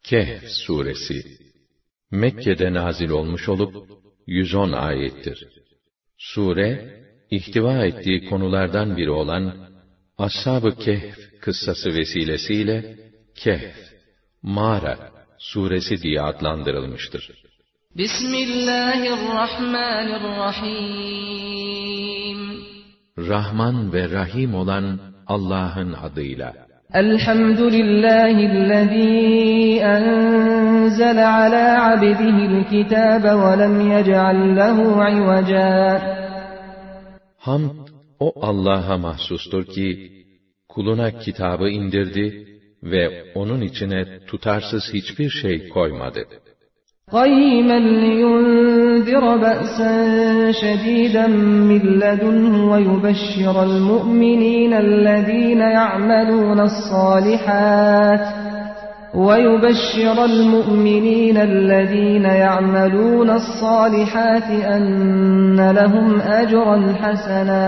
Kehf suresi Mekke'de nazil olmuş olup 110 ayettir. Sure, ihtiva ettiği konulardan biri olan Ashab-ı Kehf kıssası vesilesiyle Kehf, Mağara suresi diye adlandırılmıştır. Bismillahirrahmanirrahim. Rahman ve Rahim olan Allah'ın adıyla. Elhamdülillahillezî enzele alâ abdihil kitâbe ve lem yec'al lehu ivecâ. Hamd, o Allah'a mahsustur ki, kuluna kitabı indirdi ve onun içine tutarsız hiçbir şey koymadı. قَيِّمًا لِيُنذِرَ بَأْسًا شَدِيدًا مِّن لَّدُنْهُ وَيُبَشِّرَ الْمُؤْمِنِينَ الَّذِينَ يَعْمَلُونَ الصَّالِحَاتِ أَنَّ لَهُمْ أَجْرًا حَسَنًا.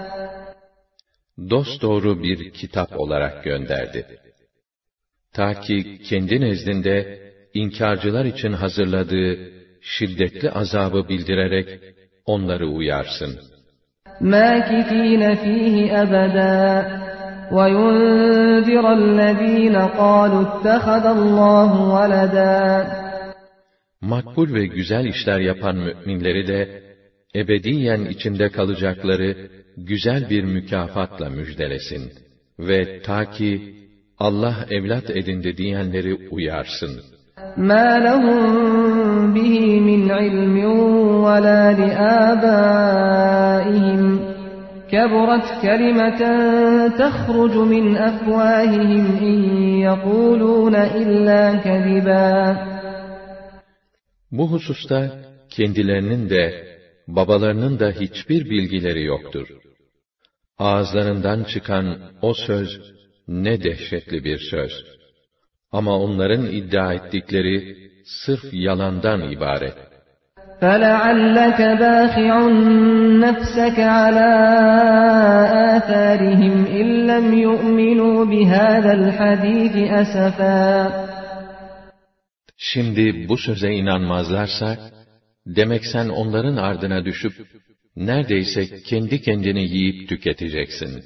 Dosdoğru bir kitap olarak gönderdi. Ta ki kendi nezdinde İnkarcılar için hazırladığı şiddetli azabı bildirerek onları uyarsın. مَاكِثِينَ فِيهِ أَبَدًا وَيُنذِرَ الَّذِينَ قَالُوا اتَّخَذَ اللّٰهُ وَلَدًا. Makbul ve güzel işler yapan müminleri de ebediyen içinde kalacakları güzel bir mükafatla müjdelesin ve ta ki Allah evlat edindi diyenleri uyarsın. مَا لَهُمْ بِهِ مِنْ عِلْمٍ وَلَا لِآبَائِهِمْ كَبُرَتْ كَلِمَةً تَخْرُجُ مِنْ أَفْوَاهِهِمْ إِنْ يَقُولُونَ إِلَّا كَذِبًا. Bu hususta kendilerinin de babalarının da hiçbir bilgileri yoktur. Ağızlarından çıkan o söz ne dehşetli bir söz. Ama onların iddia ettikleri sırf yalandan ibaret. فَلَعَلَّكَ بَاخِعٌ نَفْسَكَ عَلَى آثَارِهِمْ إِنْ لَمْ يُؤْمِنُوا بِهَذَا الْحَدِيثِ أَسَفًا. Şimdi bu söze inanmazlarsa, demek sen onların ardına düşüp, neredeyse kendi kendini yiyip tüketeceksin.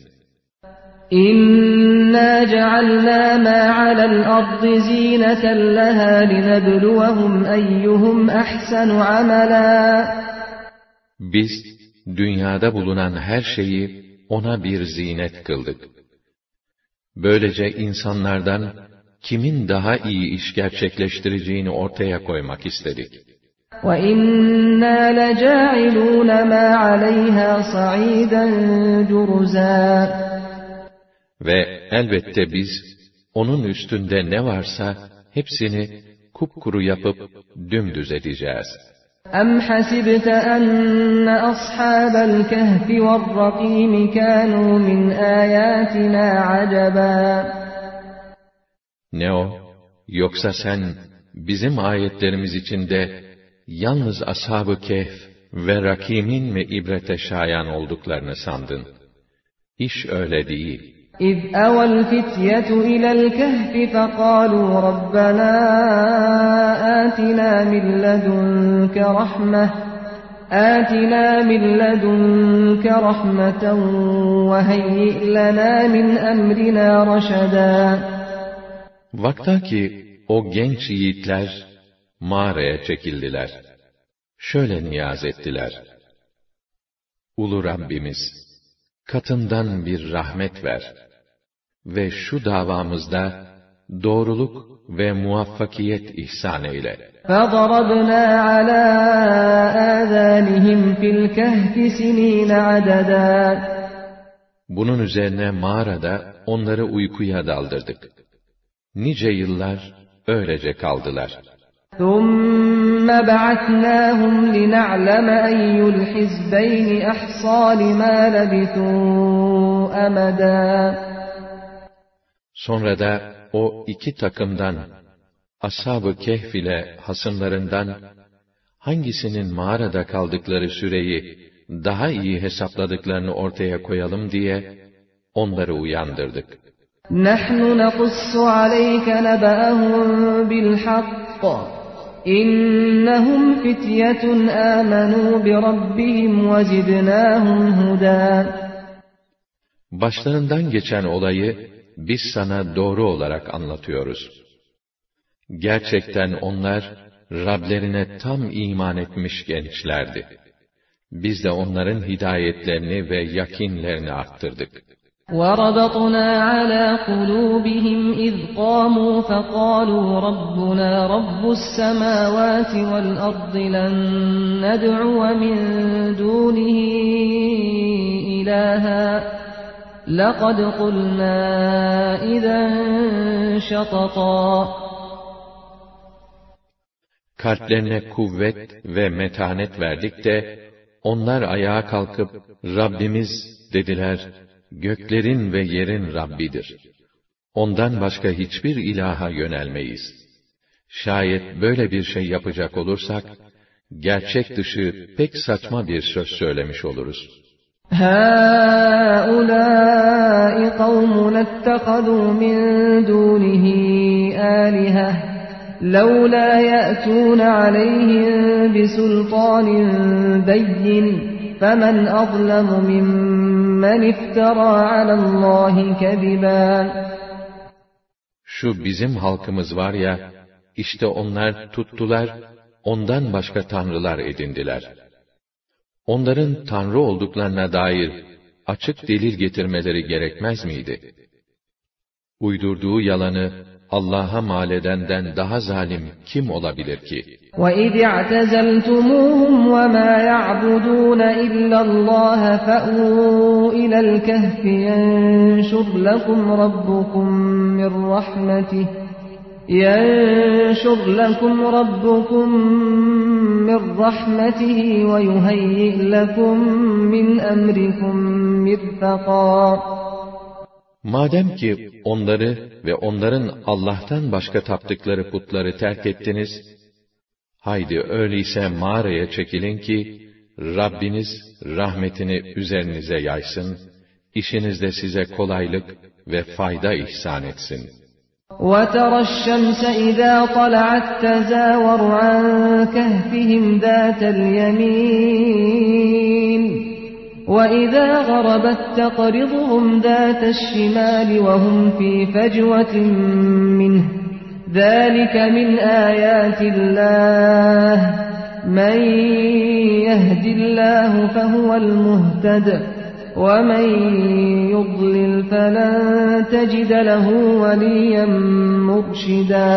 İnna cealna ma alal ardı zineten leha linebluwahum eyyuhum ahsanu amela. Biz dünyada bulunan her şeyi ona bir zinet kıldık. Böylece insanlardan kimin daha iyi iş gerçekleştireceğini ortaya koymak istedik. وَإِنَّا لَجَاعِلُونَ مَا عَلَيْهَا صَعِيدًا جُرُزًا. Ve elbette biz, onun üstünde ne varsa, hepsini kupkuru yapıp dümdüz edeceğiz. أَمْ حَسِبْتَ أَنَّ أَصْحَابَ الْكَهْفِ وَالرَّقِيمِ كَانُوا مِنْ آيَاتِنَا عَجَبًا. Ne o? Yoksa sen, bizim ayetlerimiz içinde, yalnız Ashab-ı Kehf ve Rakîm'in mi ibrete şayan olduklarını sandın? İş öyle değil. إِذْ أَوَى الْفِتْيَةُ إِلَى الْكَهْفِ فَقَالُوا رَبَّنَا آتِنَا مِنْ لَدُنْكَ رَحْمَةً وَهَيِّئْ لَنَا مِنْ أَمْرِنَا رَشَدًا. Vaktaki o genç yiğitler mağaraya çekildiler. Şöyle niyaz ettiler: Ulu Rabbimiz, katından bir rahmet ver ve şu davamızda doğruluk ve muvaffakiyet ihsan eyle. فَضَرَبْنَا عَلَى آذَانِهِمْ فِي الْكَهْفِ سِنِينَ عَدَدًا. Bunun üzerine mağarada onları uykuya daldırdık. Nice yıllar öylece kaldılar. ثُمَّ بَعَثْنَاهُمْ لِنَعْلَمَ أَيُّ الْحِزْبَيْنِ أَحْصَىٰ لِمَا لَبِثُوا أَمَدًا. Sonra da o iki takımdan, Ashab-ı Kehf ile hasımlarından, hangisinin mağarada kaldıkları süreyi daha iyi hesapladıklarını ortaya koyalım diye, onları uyandırdık. نحن نقص عليك نبأهم بالحق إنهم فتية آمنوا بربهم وزدناهم هدى. Başlarından geçen olayı biz sana doğru olarak anlatıyoruz. Gerçekten onlar Rablerine tam iman etmiş gençlerdi. Biz de onların hidayetlerini ve yakinlerini arttırdık. وَرَبَطْنَا عَلَى قُلُوبِهِمْ إِذْ قَامُوا فَقَالُوا رَبُّنَا رَبُّ السَّمَاوَاتِ وَالْأَرْضِ لَن نَّدْعُوَ مِن دُونِهِ إِلَٰهًا لَقَدْ قُلْنَا إِذًا شَطَطًا. Kalplerine kuvvet ve metanet verdik de, onlar ayağa kalkıp, Rabbimiz dediler, göklerin ve yerin Rabbidir. Ondan başka hiçbir ilaha yönelmeyiz. Şayet böyle bir şey yapacak olursak, gerçek dışı pek saçma bir söz söylemiş oluruz. هَٰؤُلَاءِ قَوْمُنَا اتَّخَذُوا مِن دُونِهِ آلِهَةً لَوْلَا يَأْتُونَ عَلَيْهِم بِسُلْطَانٍ بَيِّنٍ فَمَنْ أَظْلَمُ مِمَّنِ افْتَرَىٰ عَلَى اللّٰهِ كَذِبًا. Şu bizim halkımız var ya, işte onlar tuttular, ondan başka tanrılar edindiler. Onların tanrı olduklarına dair açık delil getirmeleri gerekmez miydi? Uydurduğu yalanı Allah'a mal edenden daha zalim kim olabilir ki? وَإِذِ اعْتَزَلْتُمُوهُمْ وَمَا يَعْبُدُونَ إِلَّا اللَّهَ فَأْوُوا إِلَى الْكَهْفِ يَنشُرْ لَكُمْ رَبُّكُم مِّن رَّحْمَتِهِ وَيُهَيِّئْ لَكُم مِّنْ أَمْرِكُم مِّرْفَقًا. Madem ki onları ve onların Allah'tan başka taptıkları putları terk ettiniz, haydi öyleyse mağaraya çekilin ki, Rabbiniz rahmetini üzerinize yaysın, işinizde size kolaylık ve fayda ihsan etsin. وَتَرَى الشَّمْسَ إِذَا طَلَعَت تَّزَاوَرُ عَن كَهْفِهِمْ ذَاتَ الْيَمِينِ وَإِذَا غَرَبَت تَّقْرِضُهُمْ ذَاتَ الشِّمَالِ وَهُمْ فِي فَجْوَةٍ مِّنْهُ ذَٰلِكَ مِنْ آيَاتِ اللَّهِ مَن يَهْدِ اللَّهُ فَهُوَ الْمُهْتَدِ وَمَن يُضْلِلْ فَلَن تَجِدَ لَهُ وَلِيًّا مُرْشِدًا.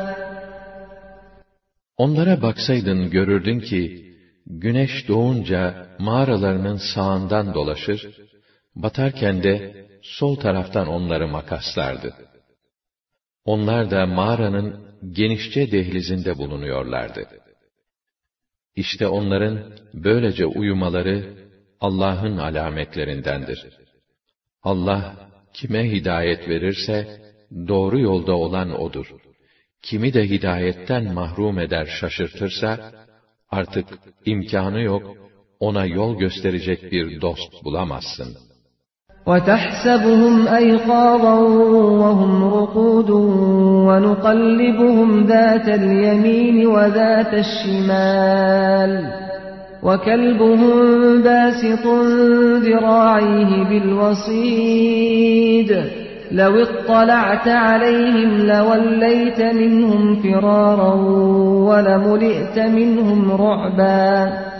Onlara baksaydın görürdün ki, güneş doğunca mağaralarının sağından dolaşır, batarken de sol taraftan onları makaslardı. Onlar da mağaranın genişçe dehlizinde bulunuyorlardı. İşte onların böylece uyumaları Allah'ın alametlerindendir. Allah kime hidayet verirse doğru yolda olan odur. Kimi de hidayetten mahrum eder şaşırtırsa artık imkanı yok, ona yol gösterecek bir dost bulamazsın. وَتَحْسَبُهُمْ أَيْقَاظًا وَهُمْ رُقُودٌ وَنُقَلِّبُهُمْ ذَاتَ الْيَمِينِ وَذَاتَ الشِّمَالِ وَكَلْبُهُمْ بَاسِطٌ ذِرَاعَيْهِ بِالْوَصِيدِ لَوِ اطَّلَعْتَ عَلَيْهِمْ لَوَلَّيْتَ مِنْهُمْ فِرَارًا وَلَمُلِئْتَ مِنْهُمْ رُعْبًا.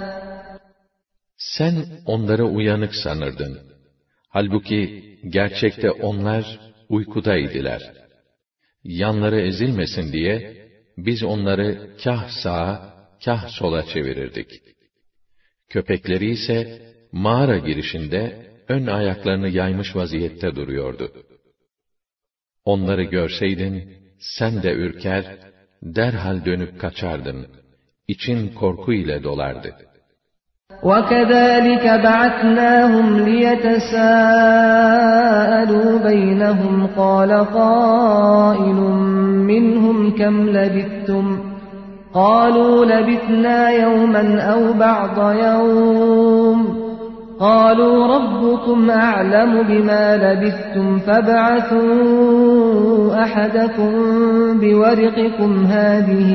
Sen onları uyanık sanırdın. Halbuki gerçekte onlar uykudaydılar. Yanları ezilmesin diye biz onları kah sağa, kah sola çevirirdik. Köpekleri ise mağara girişinde ön ayaklarını yaymış vaziyette duruyordu. Onları görseydin, sen de ürker, derhal dönüp kaçardın. İçin korku ile dolardı. وَكَذَٰلِكَ بَعَثْنَاهُمْ لِيَتَسَاءَلُوا بَيْنَهُمْ قَالَ قَائِلٌ مِّنْهُمْ كَمْ لَبِثْتُمْ قَالُوا لَبِثْنَا يَوْمًا أَوْ بَعْضَ يَوْمٍ قالوا ربكم أعلم بما لبثتم فابعثوا أحدكم بورقكم هذه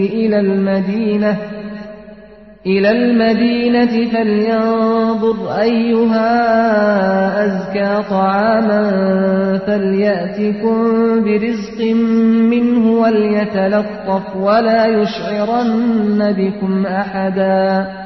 إلى المدينة فلينظر أيها أزكى طعاما فليأتكم برزق منه وليتلطف ولا يشعرن بكم أحدا.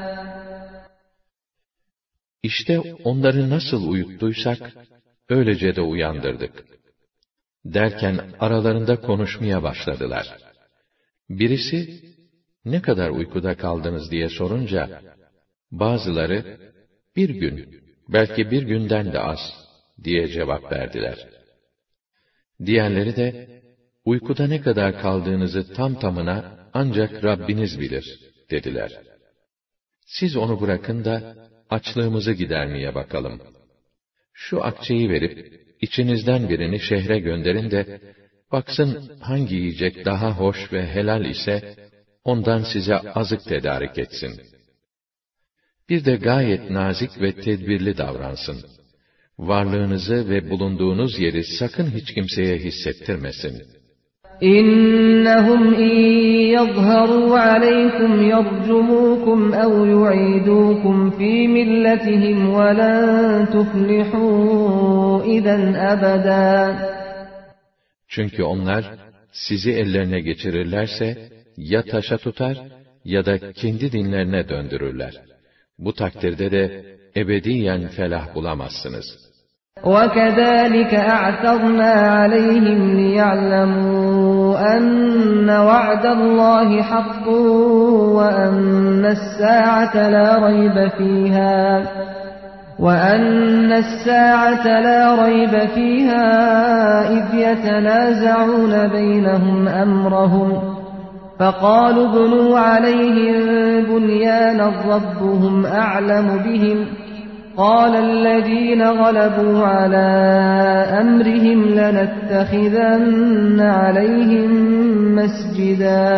İşte onları nasıl uyuttuysak, öylece de uyandırdık. Derken aralarında konuşmaya başladılar. Birisi, ne kadar uykuda kaldınız diye sorunca, bazıları, bir gün, belki bir günden de az, diye cevap verdiler. Diğerleri de, uykuda ne kadar kaldığınızı tam tamına ancak Rabbiniz bilir, dediler. Siz onu bırakın da, açlığımızı gidermeye bakalım. Şu akçeyi verip, içinizden birini şehre gönderin de, baksın hangi yiyecek daha hoş ve helal ise, ondan size azık tedarik etsin. Bir de gayet nazik ve tedbirli davransın. Varlığınızı ve bulunduğunuz yeri sakın hiç kimseye hissettirmesin. İnnehum in yezharu aleykum yercumukum ev yu'idukum fi milletihim ve len tuflihu izen ebeda. Çünkü onlar sizi ellerine geçirirlerse ya taşa tutar ya da kendi dinlerine döndürürler. Bu takdirde de ebediyen felah bulamazsınız. وَكَذَٰلِكَ أَعْثَرْنَا عَلَيْهِمْ لِيَعْلَمُوا أَنَّ وَعْدَ اللَّهِ حَقٌّ وَأَنَّ السَّاعَةَ لَا رَيْبَ فِيهَا إِذْ يَتَنَازَعُونَ بَيْنَهُمْ أَمْرَهُمْ فَقَالُوا ابْنُوا عَلَيْهِمْ بُنْيَانًا رَبُّهُمْ أَعْلَمُ بِهِمْ قَالَ الَّذِينَ غَلَبُوا عَلَى أَمْرِهِمْ لَنَتَّخِذَنَّ عَلَيْهِمْ مَسْجِدًا.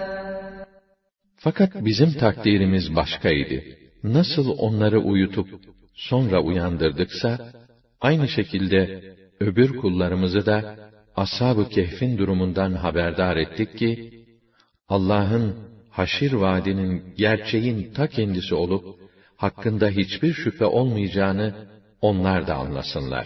Fakat bizim takdirimiz başkaydı. Nasıl onları uyutup sonra uyandırdıksa, aynı şekilde öbür kullarımızı da Ashab-ı Kehf'in durumundan haberdar ettik ki, Allah'ın haşir vaadinin gerçeğin ta kendisi olup, hakkında hiçbir şüphe olmayacağını onlar da anlasınlar.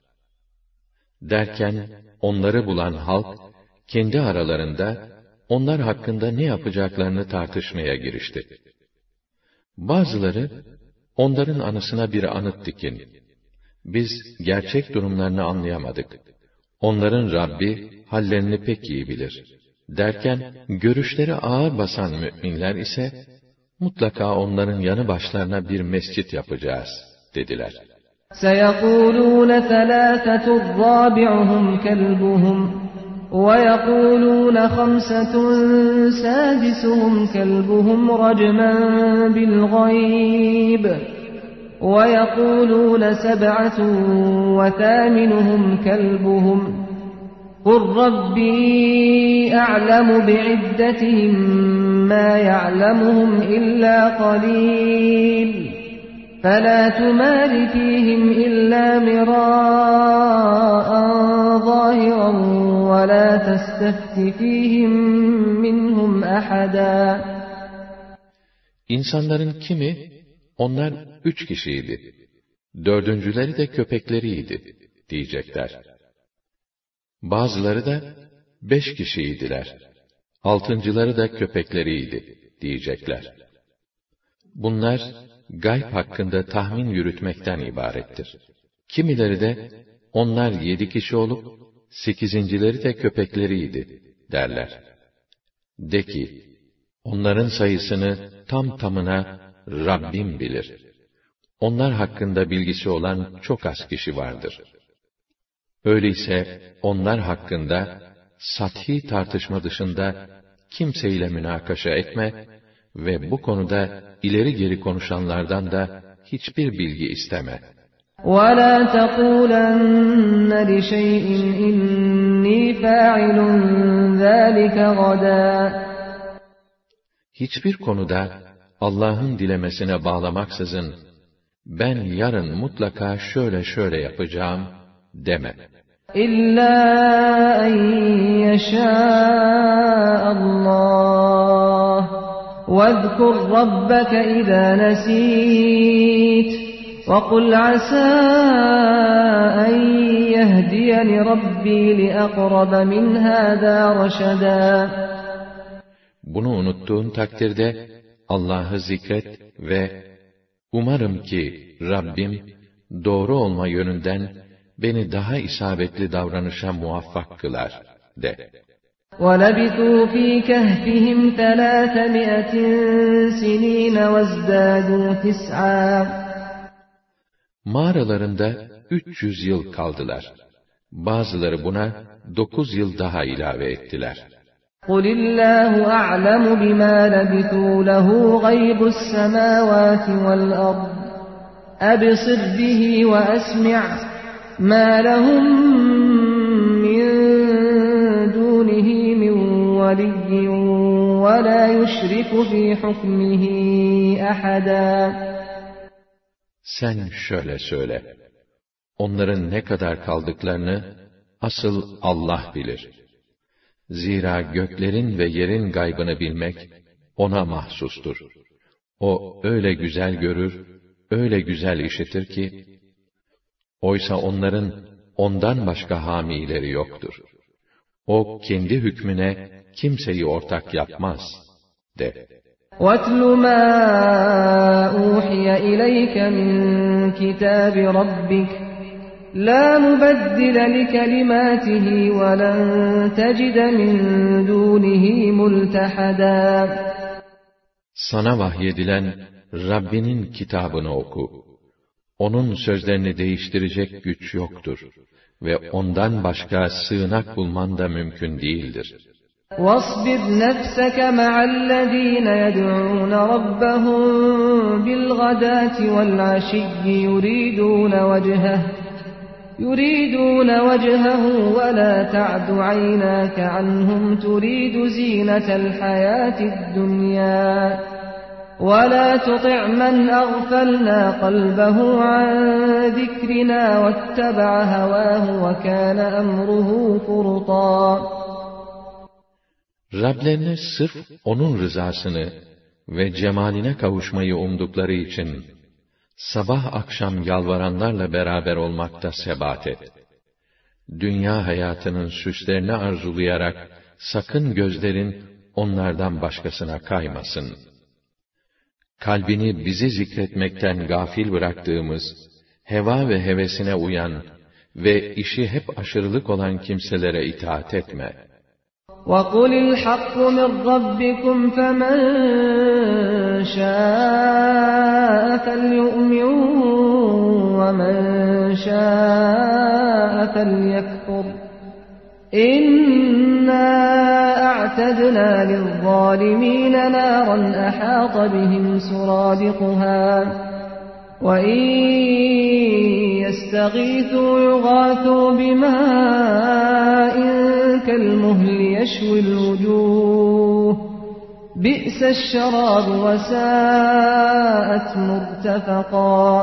Derken, onları bulan halk, kendi aralarında, onlar hakkında ne yapacaklarını tartışmaya girişti. Bazıları, onların anısına bir anıt dikin. Biz gerçek durumlarını anlayamadık. Onların Rabbi, hallerini pek iyi bilir. Derken, görüşleri ağır basan müminler ise, mutlaka onların yanı başlarına bir mescit yapacağız, dediler. سَيَقُولُونَ ثَلَاثَةٌ رَّابِعُهُمْ كَلْبُهُمْ وَيَقُولُونَ خَمْسَةٌ سَادِسُهُمْ كَلْبُهُمْ رَجْمًا بِالْغَيْبِ وَيَقُولُونَ سَبْعَةٌ وَثَامِنُهُمْ كَلْبُهُمْ قُلْ رَبِّي أَعْلَمُ بِعِدَّتِهِمْ مَا يَعْلَمُهُمْ إِلَّا قَلِيلٌ فَلَا تُمَارِ فِيهِمْ إِلَّا مِرَاءً ظَاهِرًا وَلَا تَسْتَفْتِ فِيهِمْ مِنْهُمْ أَحَدًا. İnsanların kimi, onlar 3 kişiydi, 4.'leri de köpekleriydi, diyecekler. Bazıları da 5 kişiydiler, 6.'ları da köpekleriydi, diyecekler. Bunlar, gayb hakkında tahmin yürütmekten ibarettir. Kimileri de, onlar 7 kişi olup, 8.'leri de köpekleriydi, derler. De ki, onların sayısını tam tamına Rabbim bilir. Onlar hakkında bilgisi olan çok az kişi vardır. Öyleyse, onlar hakkında, sathi tartışma dışında, kimseyle münakaşa etme ve bu konuda ileri geri konuşanlardan da hiçbir bilgi isteme. وَلَا تَقُولَنَّ لِشَيْءٍ إِنِّي فَاعِلٌ ذَٰلِكَ غَدًا. Hiçbir konuda Allah'ın dilemesine bağlamaksızın, ben yarın mutlaka şöyle yapacağım deme. İlla en yeşâ'allâh ve'zkur rabbeke izâ nesît ve kul asâ en yehdiyeni rabbi li'akrabe min hâzâ reşedâ. Bunu unuttuğun takdirde Allah'ı zikret ve umarım ki Rabbim doğru olma yönünden beni daha isabetli davranışa muvaffak kılar de. وَلَبِثُوا فِي كَهْفِهِمْ 300 سِنِينَ وَازْدَادُوا تِسْعًا. Mağaralarında 300 yıl kaldılar. Bazıları buna 9 yıl daha ilave ettiler. قُلِ اللّٰهُ أَعْلَمُ بِمَا لَبِثُوا لَهُ غَيْبُ السَّمَاوَاتِ وَالْأَرْضِ أَبْصِرْ بِهِ وَأَسْمِعْ مَا لَهُم مِّن دُونِهِ مِن وَلِيٍّ وَلَا يُشْرِكُ فِي حُكْمِهِ أَحَدًا. Sen şöyle söyle. Onların ne kadar kaldıklarını asıl Allah bilir. Zira göklerin ve yerin gaybını bilmek ona mahsustur. O öyle güzel görür, öyle güzel işitir ki, oysa onların ondan başka hamileri yoktur. O kendi hükmüne kimseyi ortak yapmaz de. وَاتْلُ مَا أُوحِيَ إِلَيْكَ مِنْ كِتَابِ رَبِّكَ لَا مُبَدِّلَ لِكَلِمَاتِهِ وَلَنْ تَجِدَ مِنْ دُونِهِ مُلْتَحَدًا. Sana vahyedilen Rabbinin kitabını oku. Onun sözlerini değiştirecek güç yoktur ve ondan başka sığınak bulman da mümkün değildir. وَاصْبِرْ نَفْسَكَ مَعَ الَّذ۪ينَ يَدْعُونَ رَبَّهُمْ بِالْغَدَاةِ وَالْعَشِيِّ يُرِيدُونَ وَجْهَهُ وَلَا تَعْدُ عَيْنَاكَ عَنْهُمْ تُرِيدُ زِينَةَ الْحَيَاةِ الدُّنْيَا وَلَا تُطِعْ مَنْ أَغْفَلْنَا قَلْبَهُ عَنْ ذِكْرِنَا وَاتَّبَعَ هَوَاهُ وَكَانَ أَمْرُهُ فُرُطًا. Rablerine sırf onun rızasını ve cemaline kavuşmayı umdukları için sabah akşam yalvaranlarla beraber olmakta sebat et. Dünya hayatının süslerini arzulayarak sakın gözlerin onlardan başkasına kaymasın. Kalbini bizi zikretmekten gafil bıraktığımız, heva ve hevesine uyan ve işi hep aşırılık olan kimselere itaat etme. وَقُلِ الْحَقُّ مِنْ رَبِّكُمْ فَمَنْ شَاءَ فَلْيُؤْمِنْ وَمَنْ شَاءَ فَلْيَكْفُرْ إِنَّا أَعْتَدْنَا لِلظَّالِمِينَ نَارًا أَحَاطَ بِهِمْ سُرَادِقُهَا وَإِنْ يَسْتَغِيثُوا يُغَاثُوا بِمَاءٍ كَالْمُهْلِ يَشْوِي الْوُجُوهَ بِئْسَ الشَّرَابُ وَسَاءَتْ مُرْتَفَقًا.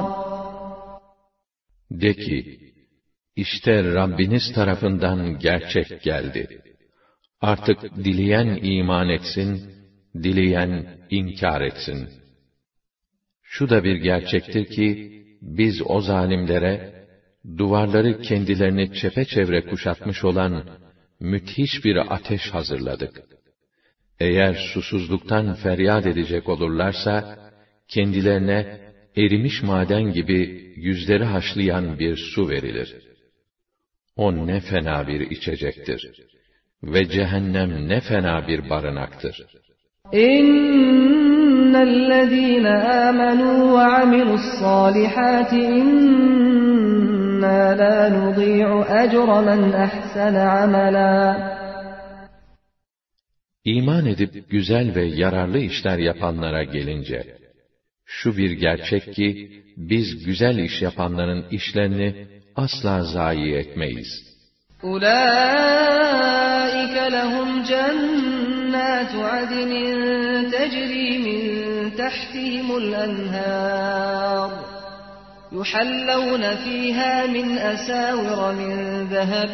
De ki, İşte Rabbiniz tarafından gerçek geldi. Artık dileyen iman etsin, dileyen inkar etsin. Şu da bir gerçektir ki, biz o zalimlere, duvarları kendilerini çepeçevre kuşatmış olan müthiş bir ateş hazırladık. Eğer susuzluktan feryat edecek olurlarsa, kendilerine erimiş maden gibi yüzleri haşlayan bir su verilir. O ne fena bir içecektir. Ve cehennem ne fena bir barınaktır. İnnellezîne âmenû ve amilussâlihâti innâ lâ nudî'u ecre men ahsene amelâ. İman edip güzel ve yararlı işler yapanlara gelince, şu bir gerçek ki, biz güzel iş yapanların işlerini asla zayi etmeyiz. Ulaika lehum cennatu adnin tecri min tahtihimul enhar يُحَلَّوْنَ فِيهَا مِنْ أَسَاوِرَ مِنْ ذَهَبٍ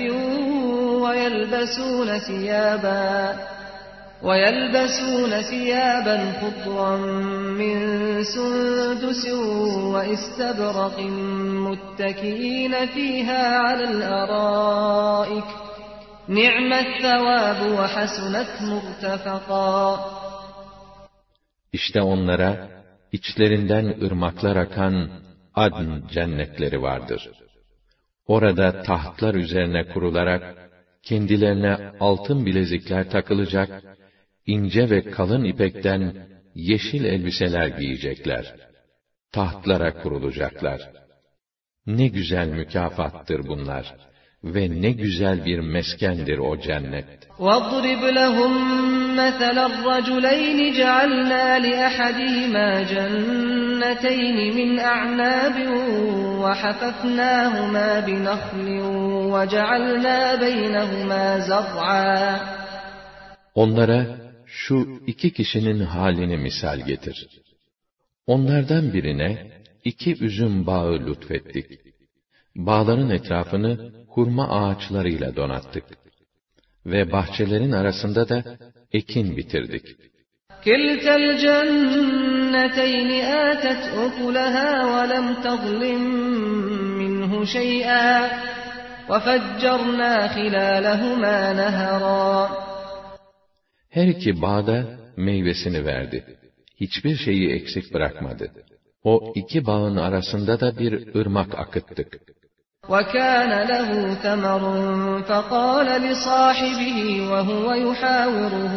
وَيَلْبَسُونَ ثِيَابًا خُضْرًا مِنْ سُنْدُسٍ وَإِسْتَبْرَقٍ مُتَّكِئِينَ فِيهَا عَلَى الْأَرَائِكِ نِعْمَ الثَّوَابُ وَحَسُنَتْ مُرْتَفَقًا. İşte onlara içlerinden ırmaklar akan Adn cennetleri vardır. Orada tahtlar üzerine kurularak kendilerine altın bilezikler takılacak, ince ve kalın ipekten yeşil elbiseler giyecekler. Tahtlara kurulacaklar. Ne güzel mükafattır bunlar ve ne güzel bir meskendir o cennet. وَاضْرِبْ لَهُمْ مَثَلَ الرَّجُلَيْنِ جَعَلْنَا لِأَحَدِهِمَا جَنَّتَيْنِ مِنْ أَعْنَابٍ وَحَفَفْنَاهُمَا بِنَخْلٍ وَجَعَلْنَا بَيْنَهُمَا زَرْعًا. Onlara şu iki kişinin halini misal getir. Onlardan birine 2 üzüm bağı lütfettik. Bağların etrafını hurma ağaçlarıyla donattık. Ve bahçelerin arasında da ekin bitirdik. كِلْتَا الْجَنَّتَيْنِ آتَتْ أُكُلَهَا وَلَمْ تَظْلِمْ مِنْهُ شَيْئًا وَفَجَّرْنَا خِلَالَهُمَا نَهَرًا. Her iki bağda meyvesini verdi. Hiçbir şeyi eksik bırakmadı. O iki bağın arasında da bir ırmak akıttık. وَكَانَ لَهُ ثَمَرٌ فَقَالَ لِصَاحِبِهِ وَهُوَ يُحَاوِرُهُ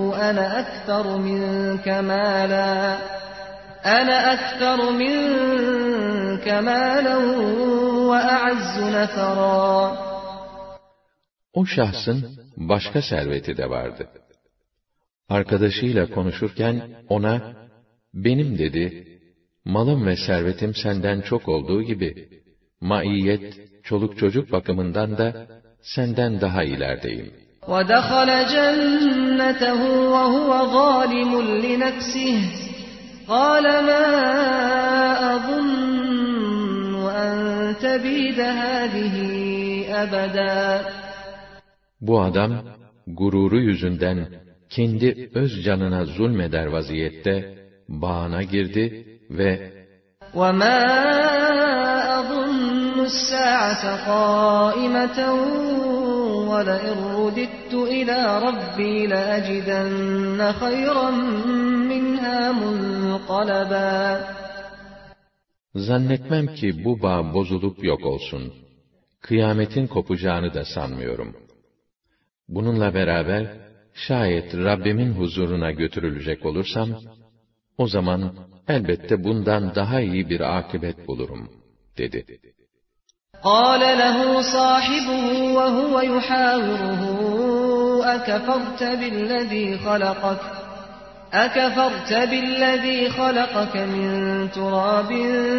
أَنَا أَكْثَرُ مِنكَ مَالًا وَأَعَزُّ نَفَرًا. O şahsın başka serveti de vardı. Arkadaşıyla konuşurken ona, benim dedi, malım ve servetim senden çok olduğu gibi, maiyet, çoluk çocuk bakımından da senden daha ilerideyim. وَدَخَلَ جَنَّتَهُ وَهُوَ ظَالِمٌ لِنَفْسِهِ قَالَ مَا أَظُنُّ أَنْ تَبِيدَ هَذِهِ أَبَدًا. Bu adam, gururu yüzünden kendi öz canına zulmeder vaziyette bağına girdi ve وَمَا أَظُنُّ السَّاعَةَ قَائِمَةً وَلَئِنْ رُدِدتُّ إِلَى رَبِّي لَأَجِدَنَّ خَيْرًا مِنْهَا مُنْقَلَبًا. Zannetmem ki bu bağ bozulup yok olsun. Kıyametin kopacağını da sanmıyorum. Bununla beraber, şayet Rabbimin huzuruna götürülecek olursam, o zaman elbette bundan daha iyi bir akıbet bulurum, dedi. قَالَ لَهُ صَاحِبُهُ وَهُوَ يُحَاوِرُهُ أَكَفَرْتَ بِالَّذِي خَلَقَكَ مِنْ تُرَابٍ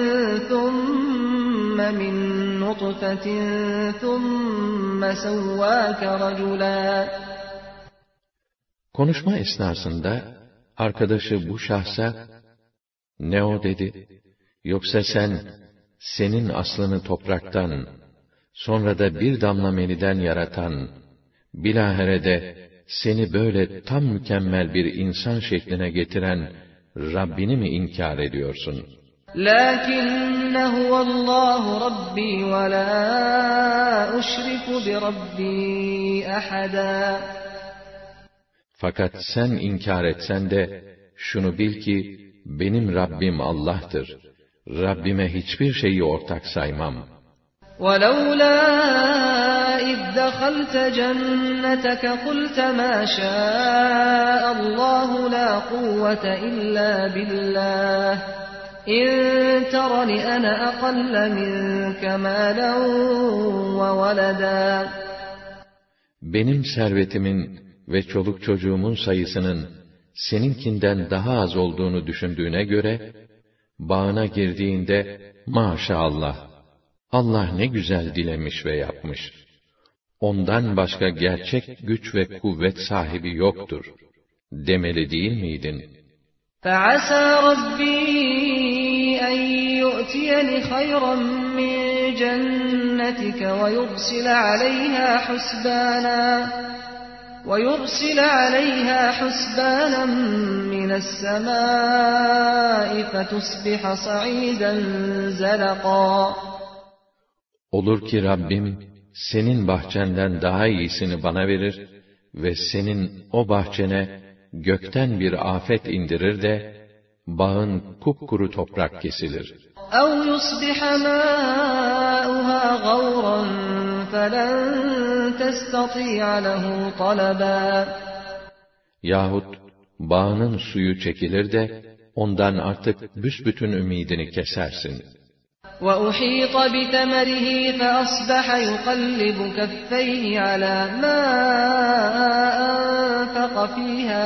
ثُمَّ مِنْ نُطْفَةٍ ثُمَّ سَوَّاكَ رَجُلًا. Konuşma esnasında, arkadaşı bu şahsa, ne o dedi, yoksa senin aslını topraktan, sonra da bir damla meniden yaratan, bilahare de seni böyle tam mükemmel bir insan şekline getiren Rabbini mi inkar ediyorsun? لَكِنَّ هُوَ اللّٰهُ رَبِّي وَلَا أُشْرِكُ بِرَبِّي أَحَدًا. Fakat sen inkar etsen de, şunu bil ki, benim Rabbim Allah'tır. Rabbime hiçbir şeyi ortak saymam. وَلَوْلَا إِذْ دَخَلْتَ جَنَّتَكَ قُلْتَ مَا شَاءَ اللّٰهُ لَا قُوَّةَ إِلَّا بِاللّٰهِ إِنْ تَرَنِ أَنَا أَقَلَّ مِنْكَ مَالًا وَوَلَدًا. Benim servetimin ve çoluk çocuğumun sayısının seninkinden daha az olduğunu düşündüğüne göre, bağına girdiğinde, maşallah, Allah ne güzel dilemiş ve yapmış. Ondan başka gerçek güç ve kuvvet sahibi yoktur, demeli değil miydin? فَعَسَى رَبِّي أَنْ يُؤْتِيَنِ خَيْرًا مِنْ جَنَّتِكَ وَيُرْسِلَ عَلَيْهَا حُسْبَانًا مِنَ السَّمَاءِ فَتُصْبِحَ صَعِيدًا زَلَقًا. Olur ki Rabbim, senin bahçenden daha iyisini bana verir ve senin o bahçene gökten bir afet indirir de, bağın kupkuru toprak kesilir. اَوْ يُصْبِحَ مَاؤُهَا غَوْرًا فَلَنْ تَسْتَطِيعَ لَهُ طَلَبًا. Yahut bağının suyu çekilir de, ondan artık büsbütün ümidini kesersin. وَأُحِيطَ بِثَمَرِهِ فَأَصْبَحَ يُقَلِّبُ كَفَّيْهِ عَلَى مَا أَنفَقَ فِيهَا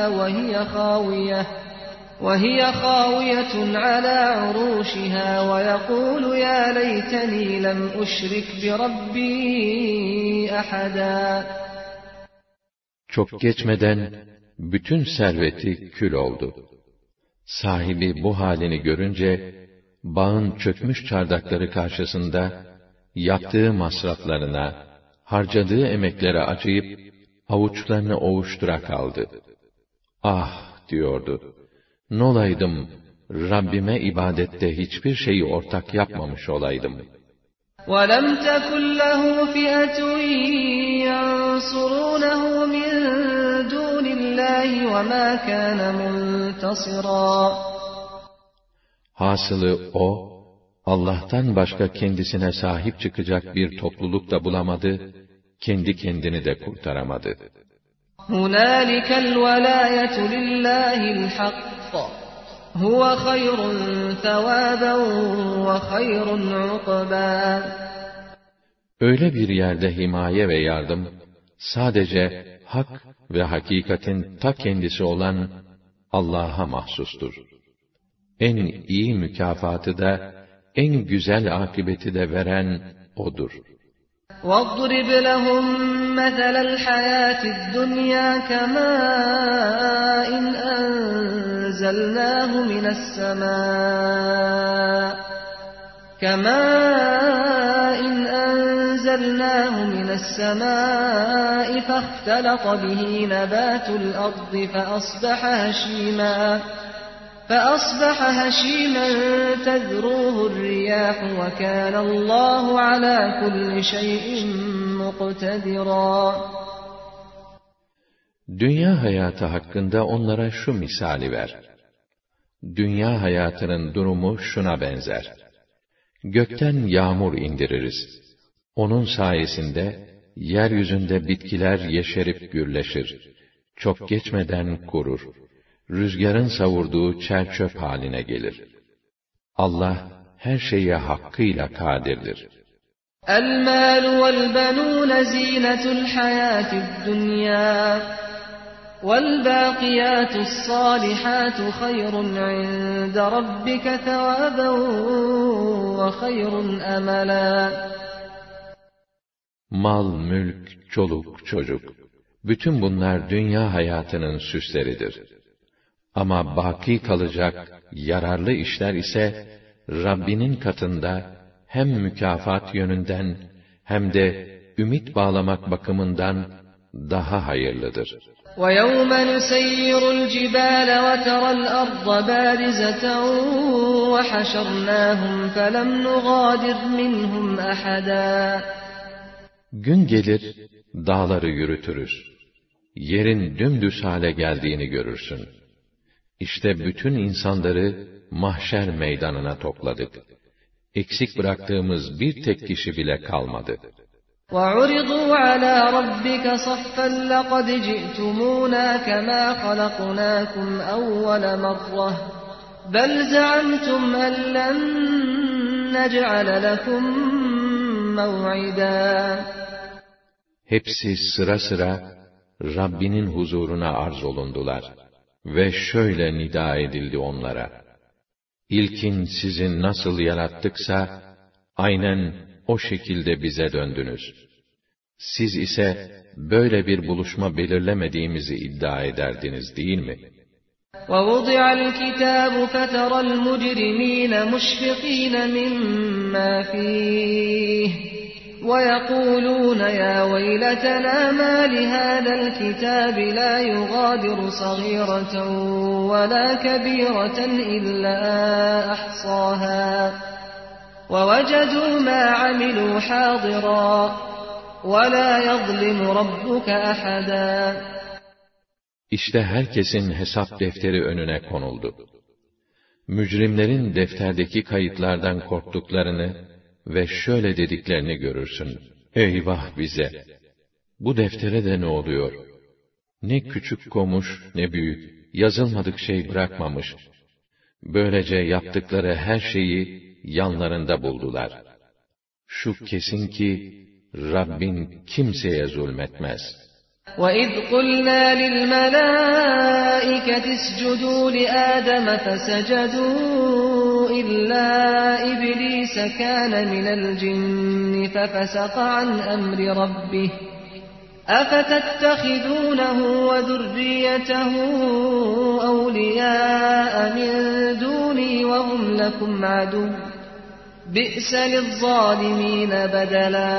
وَهِيَ خَاوِيَةٌ عَلَى عُرُوشِهَا وَيَقُولُ يَا لَيْتَنِي لَمْ أُشْرِكْ بِرَبِّي أَحَدًا. Çok geçmeden bütün serveti kül oldu. Sahibi bu halini görünce, bağın çökmüş çardakları karşısında, yaptığı masraflarına, harcadığı emeklere acıyıp, avuçlarını ovuştura kaldı. Ah, diyordu, n'olaydım, Rabbime ibadette hiçbir şeyi ortak yapmamış olaydım. وَلَمْ تَكُنْ لَهُ فِئَةٌ يَنْصُرُونَهُ مِنْ دُونِ اللّٰهِ وَمَا كَانَ مُنْتَصِرًا. Hasılı o, Allah'tan başka kendisine sahip çıkacak bir topluluk da bulamadı, kendi kendini de kurtaramadı. هُنَالِكَ الْوَلَايَةُ لِلّٰهِ الْحَقِّ هُوَ خَيْرٌ ثَوَابًا وَخَيْرٌ عُقْبًا. Öyle bir yerde himaye ve yardım, sadece hak ve hakikatin ta kendisi olan Allah'a mahsustur. En iyi mükafatı da, en güzel akıbeti de veren O'dur. وَاضْرِبْ لَهُمْ مَثَلَ الْحَيَاةِ الدُّنْيَا كَمَاءٍ أَنْزَلْنَاهُ مِنَ السَّمَاءِ فَاخْتَلَطَ بِهِ نَبَاتُ الْأَرْضِ فَأَصْبَحَ هَشِيمًا تَذْرُوهُ الرِّيَاحُ وَكَانَ اللّٰهُ عَلَى كُلِّ شَيْءٍ مُقْتَدِرًا. Dünya hayatı hakkında onlara şu misali ver. Dünya hayatının durumu şuna benzer. Gökten yağmur indiririz. Onun sayesinde yeryüzünde bitkiler yeşerip gürleşir. Çok geçmeden kurur. Rüzgarın savurduğu çer çöp haline gelir. Allah her şeye hakkıyla kadirdir. الْمَالُ وَالْبَنُونَ زِينَةُ الْحَيَاةِ الدُّنْيَا وَالْبَاقِيَاتُ الصَّالِحَاتُ خَيْرٌ عِندَ رَبِّكَ ثَوَابًا وَخَيْرٌ أَمَلًا. Mal, mülk, çoluk, çocuk, bütün bunlar dünya hayatının süsleridir. Ama baki kalacak yararlı işler ise Rabbinin katında hem mükafat yönünden hem de ümit bağlamak bakımından daha hayırlıdır. وَيَوْمَ نُسَيِّرُ الْجِبَالَ وَتَرَى الْأَرْضَ بَارِزَةً وَحَشَرْنَاهُمْ فَلَمْ نُغَادِرْ مِنْهُمْ أَحَدًا. Gün gelir, dağları yürütürüz. Yerin dümdüz hale geldiğini görürsün. İşte bütün insanları mahşer meydanına topladık. Eksik bıraktığımız bir tek kişi bile kalmadı. وَعُرِضُوا عَلَى رَبِّكَ صَفًّا لَقَدْ جِئْتُمُونَا كَمَا خَلَقْنَاكُمْ أَوَّلَ مَرَّةٍ بَلْ زَعَمْتُمْ أَنْ لَنْ نَجْعَلَ لَكُمْ مَوْعِدًا. Hepsi sıra sıra Rabbinin huzuruna arz olundular. Ve şöyle nida edildi onlara: İlkin sizi nasıl yarattıksa, aynen o şekilde bize döndünüz. Siz ise böyle bir buluşma belirlemediğimizi iddia ederdiniz değil mi? وَوُضِعَ الْكِتَابُ فَتَرَى الْمُجْرِمِينَ مُشْفِقِينَ مِمَّا فِيهِ وَيَقُولُونَ يَا وَيْلَتَنَا مَا لِهَذَا الْكِتَابِ لَا يُغَادِرُ صَغِيرَةً وَلَا كَبِيرَةً إِلَّا أَحْصَاهَا وَوَجَدُوا مَا عَمِلُوا حَاضِرًا وَلَا يَظْلِمُ رَبُّكَ أَحَدًا. İşte herkesin hesap defteri önüne konuldu. Mücrimlerin defterdeki kayıtlardan korktuklarını ve şöyle dediklerini görürsün. Eyvah bize! Bu deftere de ne oluyor? Ne küçük komuş, ne büyük, yazılmadık şey bırakmamış. Böylece yaptıkları her şeyi yanlarında buldular. Şu kesin ki, Rabbin kimseye zulmetmez. وَإِذْ قُلْنَا لِلْمَلَائِكَةِ اسْجُدُوا لِآدَمَ فَسَجَدُوا إِلَّا إِبْلِيسَ كَانَ مِنَ الْجِنِّ فَفَسَقَ عَنْ أَمْرِ رَبِّهِ أَفَتَتَّخِذُونَهُ وَذُرِّيَّتَهُ أَوْلِيَاءَ مِنْ دُونِي وَهُمْ لَكُمْ عَدُوٌّ بِئْسَ لِلظَّالِمِينَ بَدَلًا.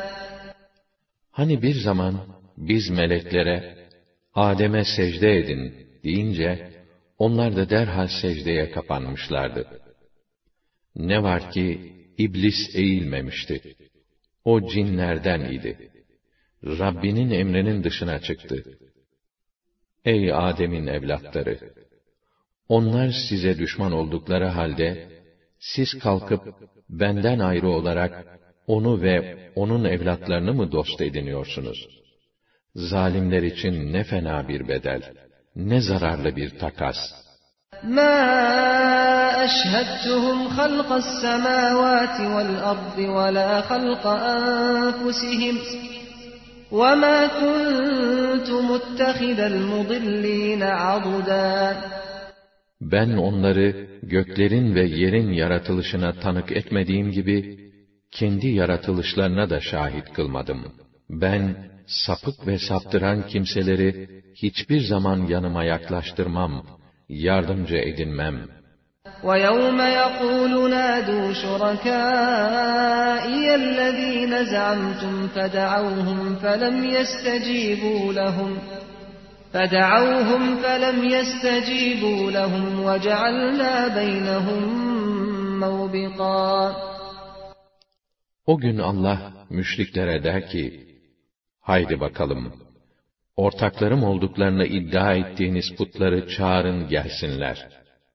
Hani bir zaman biz meleklere, Adem'e secde edin deyince, onlar da derhal secdeye kapanmışlardı. Ne var ki, iblis eğilmemişti. O cinlerden idi. Rabbinin emrinin dışına çıktı. Ey Adem'in evlatları! Onlar size düşman oldukları halde, siz kalkıp, benden ayrı olarak, onu ve onun evlatlarını mı dost ediniyorsunuz? Zalimler için ne fena bir bedel, ne zararlı bir takas. مَا أَشْهَدْتُهُمْ خَلْقَ السَّمَاوَاتِ وَالْأَرْضِ وَلَا خَلْقَ أَنفُسِهِمْ وَمَا كُنْتُ مُتَّخِذَ الْمُضِلِّينَ عَضُدًا. Ben onları göklerin ve yerin yaratılışına tanık etmediğim gibi, kendi yaratılışlarına da şahit kılmadım. Ben, sapık ve saptıran kimseleri hiçbir zaman yanıma yaklaştırmam, yardımcı edinmem. وَيَوْمَ يَقُولُ نَادُوا شُرَكَائِيَ الَّذ۪ينَ زَعَمْتُمْ فَدَعَوْهُمْ فَلَمْ يَسْتَجِيبُوا لَهُمْ وَجَعَلْنَا بَيْنَهُمْ مَوْبِقًا. O gün Allah müşriklere der ki, haydi bakalım, ortaklarım olduklarını iddia ettiğiniz putları çağırın gelsinler.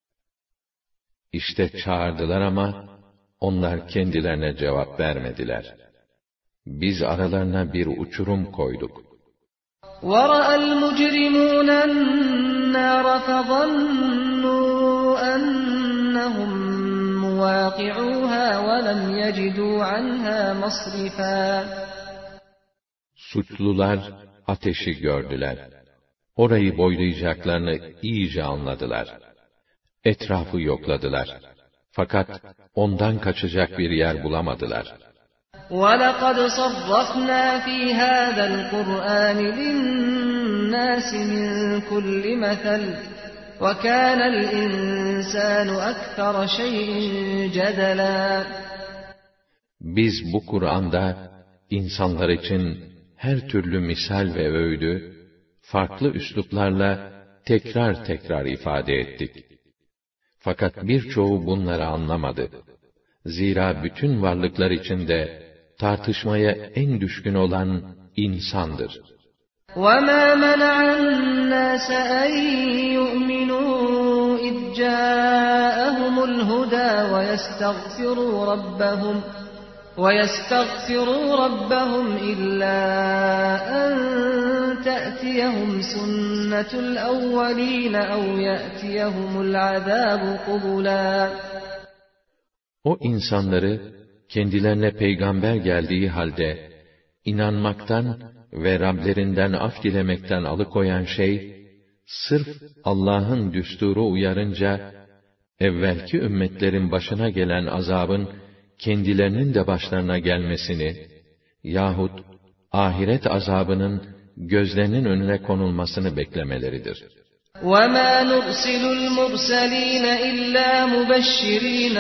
İşte çağırdılar ama, onlar kendilerine cevap vermediler. Biz aralarına bir uçurum koyduk. وَرَأَى الْمُجْرِمُونَ النَّارَ فَظَنُّوا أَنَّهُمْ مُوَاقِعُوهَا وَلَمْ يَجِدُوا عَنْهَا مَصْرِفًا. Suçlular ateşi gördüler. Orayı boylayacaklarını iyice anladılar. Etrafı yokladılar. Fakat ondan kaçacak bir yer bulamadılar. وَلَقَدْ صَرَّفْنَا فِي هَذَا الْقُرْآنِ لِلنَّاسِ مِنْ كُلِّ مَثَلٍ وَكَانَ الْإِنْسَانُ أَكْثَرَ شَيْءٍ جَدَلًا. Biz bu Kur'an'da insanlar için her türlü misal ve öğüdü, farklı üsluplarla tekrar tekrar ifade ettik. Fakat birçoğu bunları anlamadı. Zira bütün varlıklar içinde tartışmaya en düşkün olan insandır. وَمَا مَنَعَ النَّاسَ أَنْ يُؤْمِنُوا إِذْ جَاءَهُمُ الْهُدَى وَيَسْتَغْفِرُوا رَبَّهُمْ إِلَّا أَنْ تَأْتِيَهُمْ سُنَّةُ الْأَوَّلِينَ أَوْ يَأْتِيَهُمُ الْعَذَابُ قُبُلًا. O insanları kendilerine peygamber geldiği halde inanmaktan ve Rablerinden af dilemekten alıkoyan şey, sırf Allah'ın düsturu uyarınca, evvelki ümmetlerin başına gelen azabın kendilerinin de başlarına gelmesini yahut ahiret azabının gözlerinin önüne konulmasını beklemeleridir. وَمَا نُرْسِلُ الْمُرْسَلِينَ إِلَّا مُبَشِّرِينَ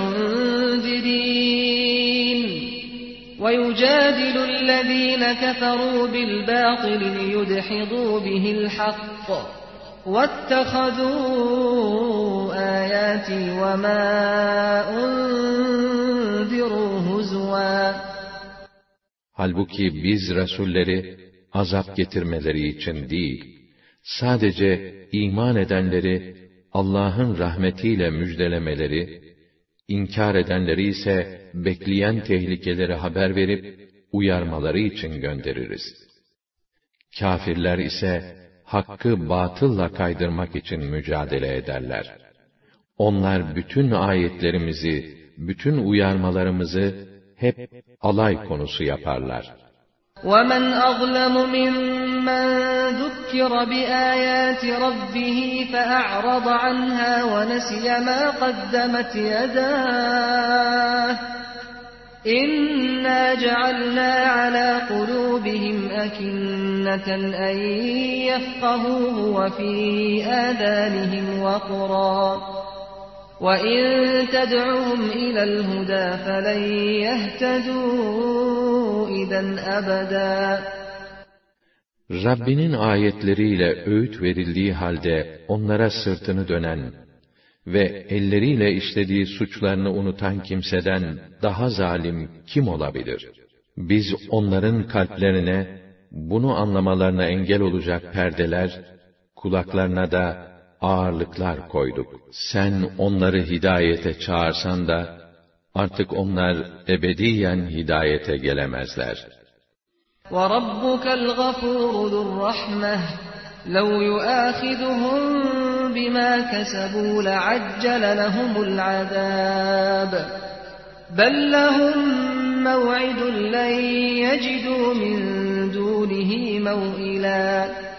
وَمُنذِرِينَ وَيُجَادِلُ الَّذِينَ كَفَرُوا بِالْبَاطِلِ لِيُدْحِضُوا بِهِ الْحَقَّ وَاتَّخَذُوا آيَاتِي وَمَا أُنذِرُوا هُزُوًا. Halbuki biz Resulleri azap getirmeleri için değil, sadece iman edenleri Allah'ın rahmetiyle müjdelemeleri, inkar edenleri ise bekleyen tehlikeleri haber verip uyarmaları için göndeririz. Kâfirler ise hakkı batılla kaydırmak için mücadele ederler. Onlar bütün ayetlerimizi, bütün uyarmalarımızı hep alay konusu yaparlar. وَمَنْ أَظْلَمُ مِمَّنْ ذُكِّرَ بِآيَاتِ رَبِّهِ فَأَعْرَضَ عَنْهَا وَنَسِيَ مَا قَدَّمَتْ يَدَاهُ إِنَّا جَعَلْنَا عَلَى قُلُوبِهِمْ أَكِنَّةً أَنْ يَفْقَهُوهُ وَفِي آذَانِهِمْ وَقْرًا وَإِنْ تَدْعُهُمْ إِلَى الْهُدَى فَلَنْ يَهْتَدُوا إِذًا أَبَدًا. Rabbinin ayetleriyle öğüt verildiği halde onlara sırtını dönen ve elleriyle işlediği suçlarını unutan kimseden daha zalim kim olabilir? Biz onların kalplerine bunu anlamalarına engel olacak perdeler, kulaklarına da ağırlıklar koyduk. Sen onları hidayete çağırsan da artık onlar ebediyen hidayete gelemezler. وَرَبُّكَ الْغَفُورُ ذُو الرَّحْمَةِ لَوْ يُؤَاخِذُهُم بِمَا كَسَبُوا لَعَجَّلَ لَهُمُ الْعَذَابَ بَل لَّهُم مَّوْعِدٌ لَّن يَجِدُوا مِن دُونِهِ مَوْئِلًا.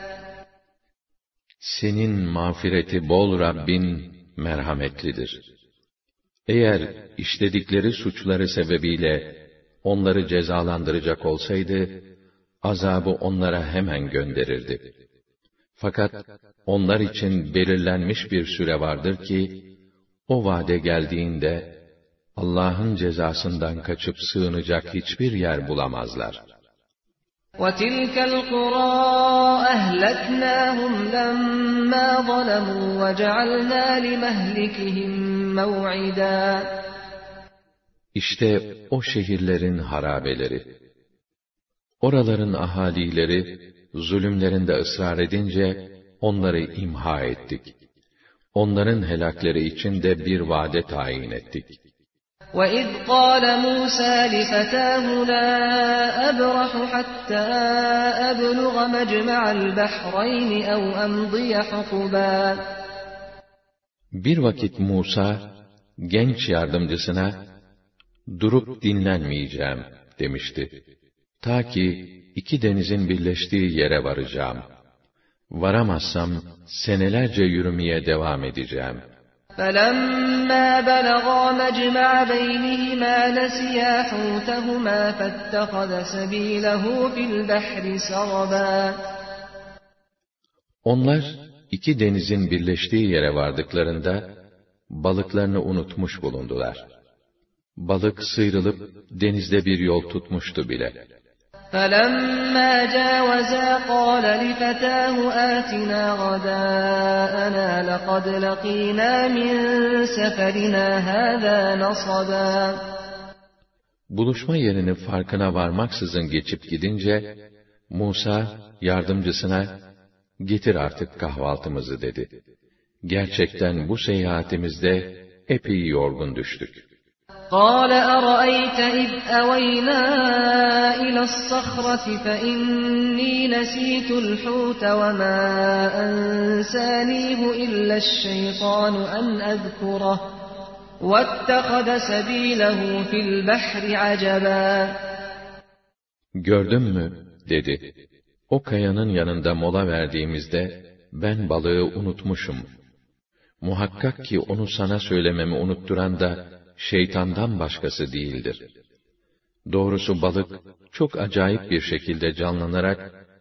Senin mağfireti bol Rabbin merhametlidir. Eğer işledikleri suçları sebebiyle onları cezalandıracak olsaydı, azabı onlara hemen gönderirdi. Fakat onlar için belirlenmiş bir süre vardır ki, o vade geldiğinde, Allah'ın cezasından kaçıp sığınacak hiçbir yer bulamazlar. وَتِلْكَ الْقُرَىٰ أَهْلَكْنَاهُمْ لَمَّا ظَلَمُوا وَجَعَلْنَا لِمَهْلِكِهِمْ مَوْعِدًا. İşte o şehirlerin harabeleri. Oraların ahalileri, zulümlerinde ısrar edince, onları imha ettik. Onların helakleri için de bir vade tayin ettik. وَإِذْ قَالَ مُوسَى لِفَتَاهُ لَا أَبْرَحُ حَتَّى أَبْلُغَ مَجْمَعَ الْبَحْرَيْنِ أَوْ أَمْضِيَ حُقُبًا. Bir vakit Musa, genç yardımcısına, durup dinlenmeyeceğim demişti. Ta ki iki denizin birleştiği yere varacağım. Varamazsam senelerce yürümeye devam edeceğim. فَلَمَّا بَلَغَا مَجْمَعَ بَيْنِهِمَا نَسِيَا حُوتَهُمَا فَاتَّخَذَ سَبِيلَهُ فِي الْبَحْرِ سَرَبًا. Onlar iki denizin birleştiği yere vardıklarında balıklarını unutmuş bulundular. Balık sıyrılıp denizde bir yol tutmuştu bile. فَلَمَّا جَاوَزَا قَالَ لِفَتَاهُ آتِنَا غَدَاءَنَا لَقَدْ لَقِينَا مِنْ سَفَرِنَا هَذَا نَصَبًا. Buluşma yerini farkına varmaksızın geçip gidince, Musa yardımcısına, "Getir artık kahvaltımızı" dedi. Gerçekten bu seyahatimizde epey yorgun düştük. قَالَ أَرَأَيْتَ إِذْ أَوَيْنَا إِلَى الصَّخْرَةِ فَإِنِّي نَسِيتُ الْحُوتَ وَمَا أَنسَانِيهُ إِلَّا الشَّيْطَانُ أَنْ أَذْكُرَهُ وَاتَّخَذَ سَبِيلَهُ فِي الْبَحْرِ عَجَبًا. Gördün mü? Dedi. O kayanın yanında mola verdiğimizde, ben balığı unutmuşum. Muhakkak ki onu sana söylememi unutturan da, şeytandan başkası değildir. Doğrusu balık, çok acayip bir şekilde canlanarak,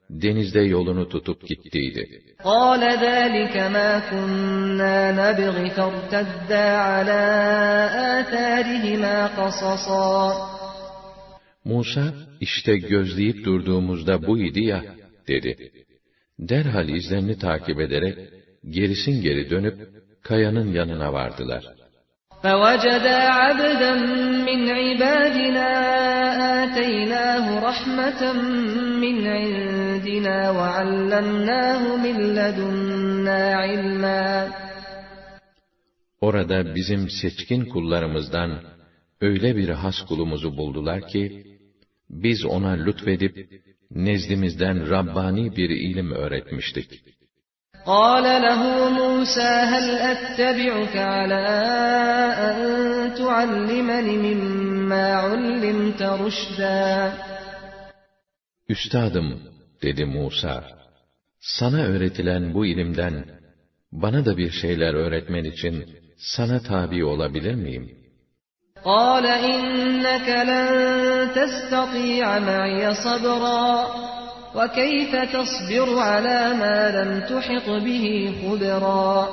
denizde yolunu tutup gittiydi. قَالَ ذَٰلِكَ مَا كُنَّا نَبْغِ فَارْتَدَّا عَلَى آثَارِهِمَا قَصَصًا. Musa, işte gözleyip durduğumuzda bu idi ya, dedi. Derhal izlerini takip ederek, gerisin geri dönüp, kayanın yanına vardılar. فَوَجَدَا عَبْدًا مِّنْ عِبَادِنَا آتَيْنَاهُ رَحْمَةً مِّنْ عِندِنَا وَعَلَّمْنَاهُ مِنْ لَدُنَّا عِلْمًا. Orada bizim seçkin kullarımızdan öyle bir has kulumuzu buldular ki, biz ona lütfedip, nezdimizden Rabbani bir ilim öğretmiştik. قَالَ لَهُ مُوسَى هَلْ أَتَّبِعُكَ عَلَىٰ أَن تُعَلِّمَنِ مِمَّا عُلِّمْتَ رُشْدًا. Üstadım, dedi Musa, sana öğretilen bu ilimden, bana da bir şeyler öğretmen için, sana tabi olabilir miyim? قَالَ إِنَّكَ لَن تَسْتَطِيعَ مَعِيَ صَبْرًا وَكَيْفَ تَصْبِرُ عَلَىٰ مَا لَمْ تُحِطْ بِهِ خُبْرًا.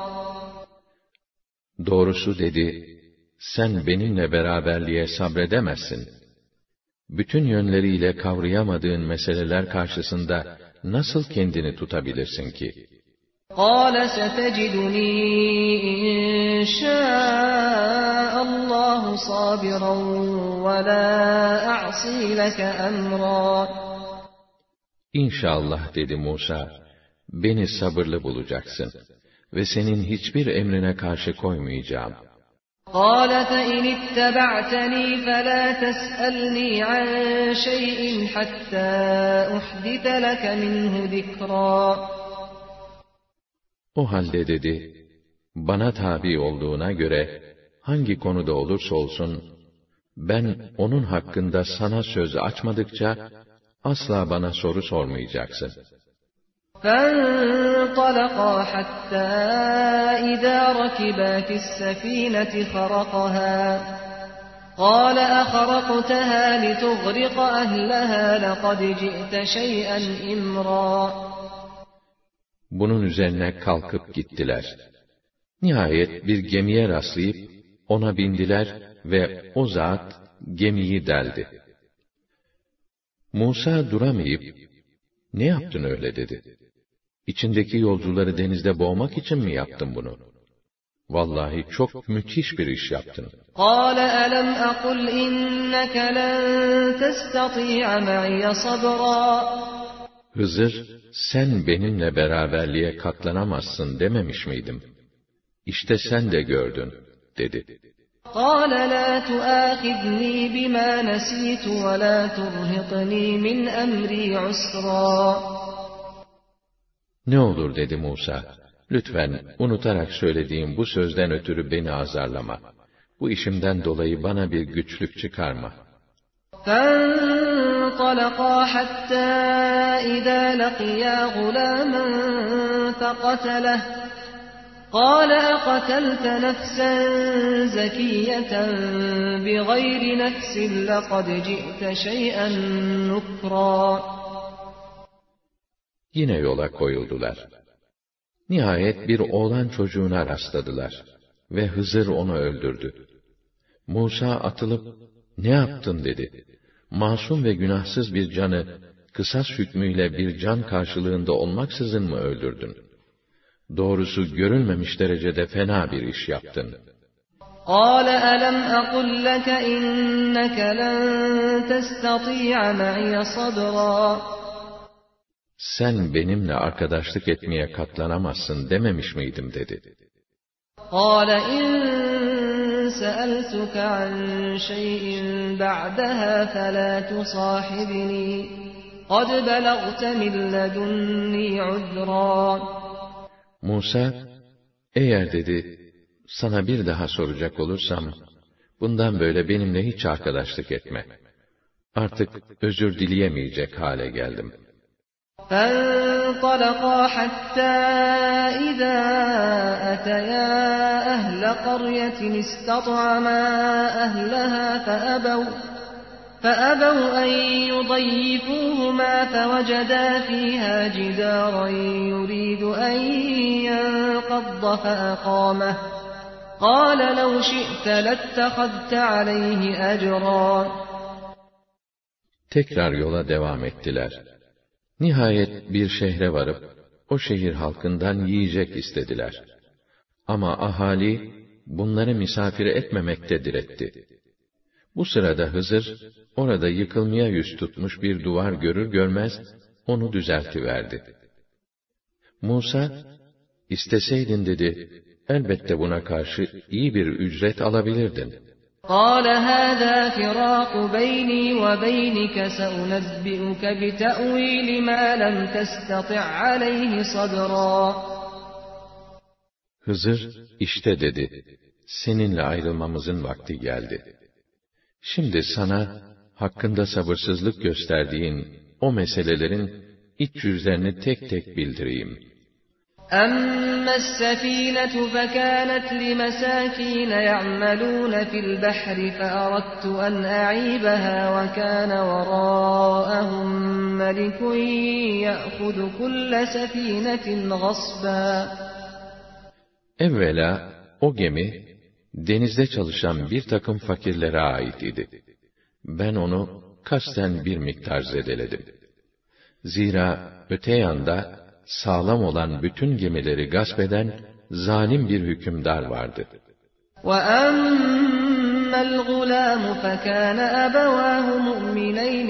Doğrusu dedi, sen benimle beraberliğe sabredemezsin. Bütün yönleriyle kavrayamadığın meseleler karşısında nasıl kendini tutabilirsin ki? قَالَ سَتَجِدُنِي إِن شَاءَ اللّٰهُ صَابِرًا وَلَا أَعْصِي لَكَ أَمْرًا. İnşallah, dedi Musa, beni sabırlı bulacaksın ve senin hiçbir emrine karşı koymayacağım. قَالَ فَإِنِ اتَّبَعْتَنِي فَلَا تَسْأَلْنِي عَنْ شَيْءٍ حَتَّى أُحْدِثَ لَكَ مِنْهُ ذِكْرًا. O halde dedi, bana tabi olduğuna göre, hangi konuda olursa olsun, ben onun hakkında sana söz açmadıkça, asla bana soru sormayacaksın. فَانطَلَقَا حَتَّى إِذَا رَكِبَا فِي السَّفِينَةِ خَرَقَهَا قَالَ أَخَرَقْتَهَا لِتُغْرِقَ أَهْلَهَا لَقَدْ جِئْتَ شَيْئًا إِمْرًا. Bunun üzerine kalkıp gittiler. Nihayet bir gemiye rastlayıp, ona bindiler ve o zat gemiyi deldi. Musa duramayıp, ne yaptın öyle dedi. İçindeki yolcuları denizde boğmak için mi yaptın bunu? Vallahi çok müthiş bir iş yaptın. قَالَ أَلَمْ أَقُلْ إِنَّكَ لَن تَسْتَطِيعَ مَعِيَ صَبْرًا. Hızır, sen benimle beraberliğe katlanamazsın dememiş miydim? İşte sen de gördün, dedi. قَالَ لَا تُؤَاخِذْنِي بِمَا نَسِيتُ وَلَا تُرْهِقْنِي مِنْ أَمْرِي عُسْرًا. Ne olur, dedi Musa, lütfen unutarak söylediğim bu sözden ötürü beni azarlama. Bu işimden dolayı bana bir güçlük çıkarma. فَانطَلَقَا حَتَّى إِذَا لَقِيَا غُلَامًا فَقَتَلَهُ قَالَ أَقَتَلْتَ نَفْسًا زَكِيَّةً بِغَيْرِ نَفْسٍ لَقَدْ جِئْتَ شَيْئًا نُكْرًا. Yine yola koyuldular. Nihayet bir oğlan çocuğuna rastladılar ve Hızır onu öldürdü. Musa atılıp, ne yaptın dedi. Masum ve günahsız bir canı, kısas hükmüyle bir can karşılığında olmaksızın mı öldürdün? Doğrusu görülmemiş derecede fena bir iş yaptın. قَالَ أَلَمْ أَقُلْ لَكَ إِنَّكَ لَن تَسْتَطِيعَ مَعِيَ صَبْرًا. Sen benimle arkadaşlık etmeye katlanamazsın dememiş miydim, dedi. قَالَ إِن سَأَلْتُكَ عَن شَيْءٍ بَعْدَهَا فَلَا تُصَاحِبْنِي قَدْ بَلَغْتَ مِن لَّدُنِّي عُذْرًا. Musa, eğer dedi, sana bir daha soracak olursam, bundan böyle benimle hiç arkadaşlık etme. Artık özür dileyemeyecek hale geldim. فَانطَلَقَا حَتَّى إِذَا أَتَيَا أَهْلَ قَرْيَةٍ اسْتَطْعَمَا أَهْلَهَا فأبوا أن يضيفوهما فوجدا فيها جدارا يريد أن ينقض فأقامه قال لو شئت لاتخذت عليه أجرا. Tekrar yola devam ettiler. Nihayet bir şehre varıp, o şehir halkından yiyecek istediler. Ama ahali, bunları misafir etmemekte diretti. Bu sırada Hızır, orada yıkılmaya yüz tutmuş bir duvar görür görmez, onu düzeltiverdi. Musa, isteseydin dedi, elbette buna karşı iyi bir ücret alabilirdin. قال هذا فراق بيني وبينك سأنبئك بتأويل ما لم تستطع عليه صبرا. Hızır, işte dedi, seninle ayrılmamızın vakti geldi. Şimdi sana, hakkında sabırsızlık gösterdiğin o meselelerin iç yüzlerini tek tek bildireyim. أما السفينة فكانت لمساكين يعملون في البحر فأردت أن أعيبها وكان وراءهم ملك يأخذ كل سفينة غصبا. Evvela o gemi denizde çalışan bir takım fakirlere ait idi. Ben onu kasten bir miktar zedeledim. Zira öte yanda sağlam olan bütün gemileri gasp eden zalim bir hükümdar vardı. وَأَمَّا الْغُلَامُ فَكَانَ أَبَوَاهُ مُؤْمِنَيْنِ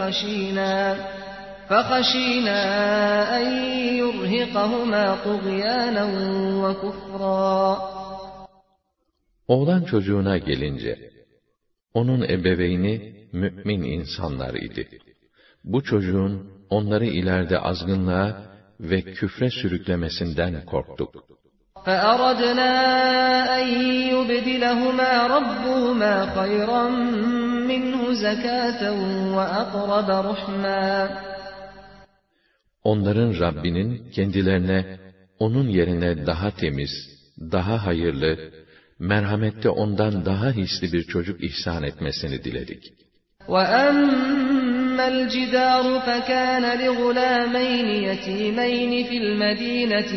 فَخَشِينَا أَنْ يُرْهِقَهُمَا طُغْيَانًا وَكُفْرًا. Oğlan çocuğuna gelince, onun ebeveyni mümin insanlar idi. Bu çocuğun onları ileride azgınlığa ve küfre sürüklemesinden korktuk. فَأَرَدْنَا أَنْ يُبْدِلَهُمَا رَبُّهُمَا خَيْرًا مِنْهُ زَكَاةً وَأَقْرَبَ رُحْمًا. Onların Rabbinin kendilerine onun yerine daha temiz, daha hayırlı, merhamette ondan daha hisli bir çocuk ihsan etmesini diledik. وَأَمَّا الْجِدَارُ فَكَانَ لِغُلَامَيْنِ يَتِيمَيْنِ فِي الْمَدِينَةِ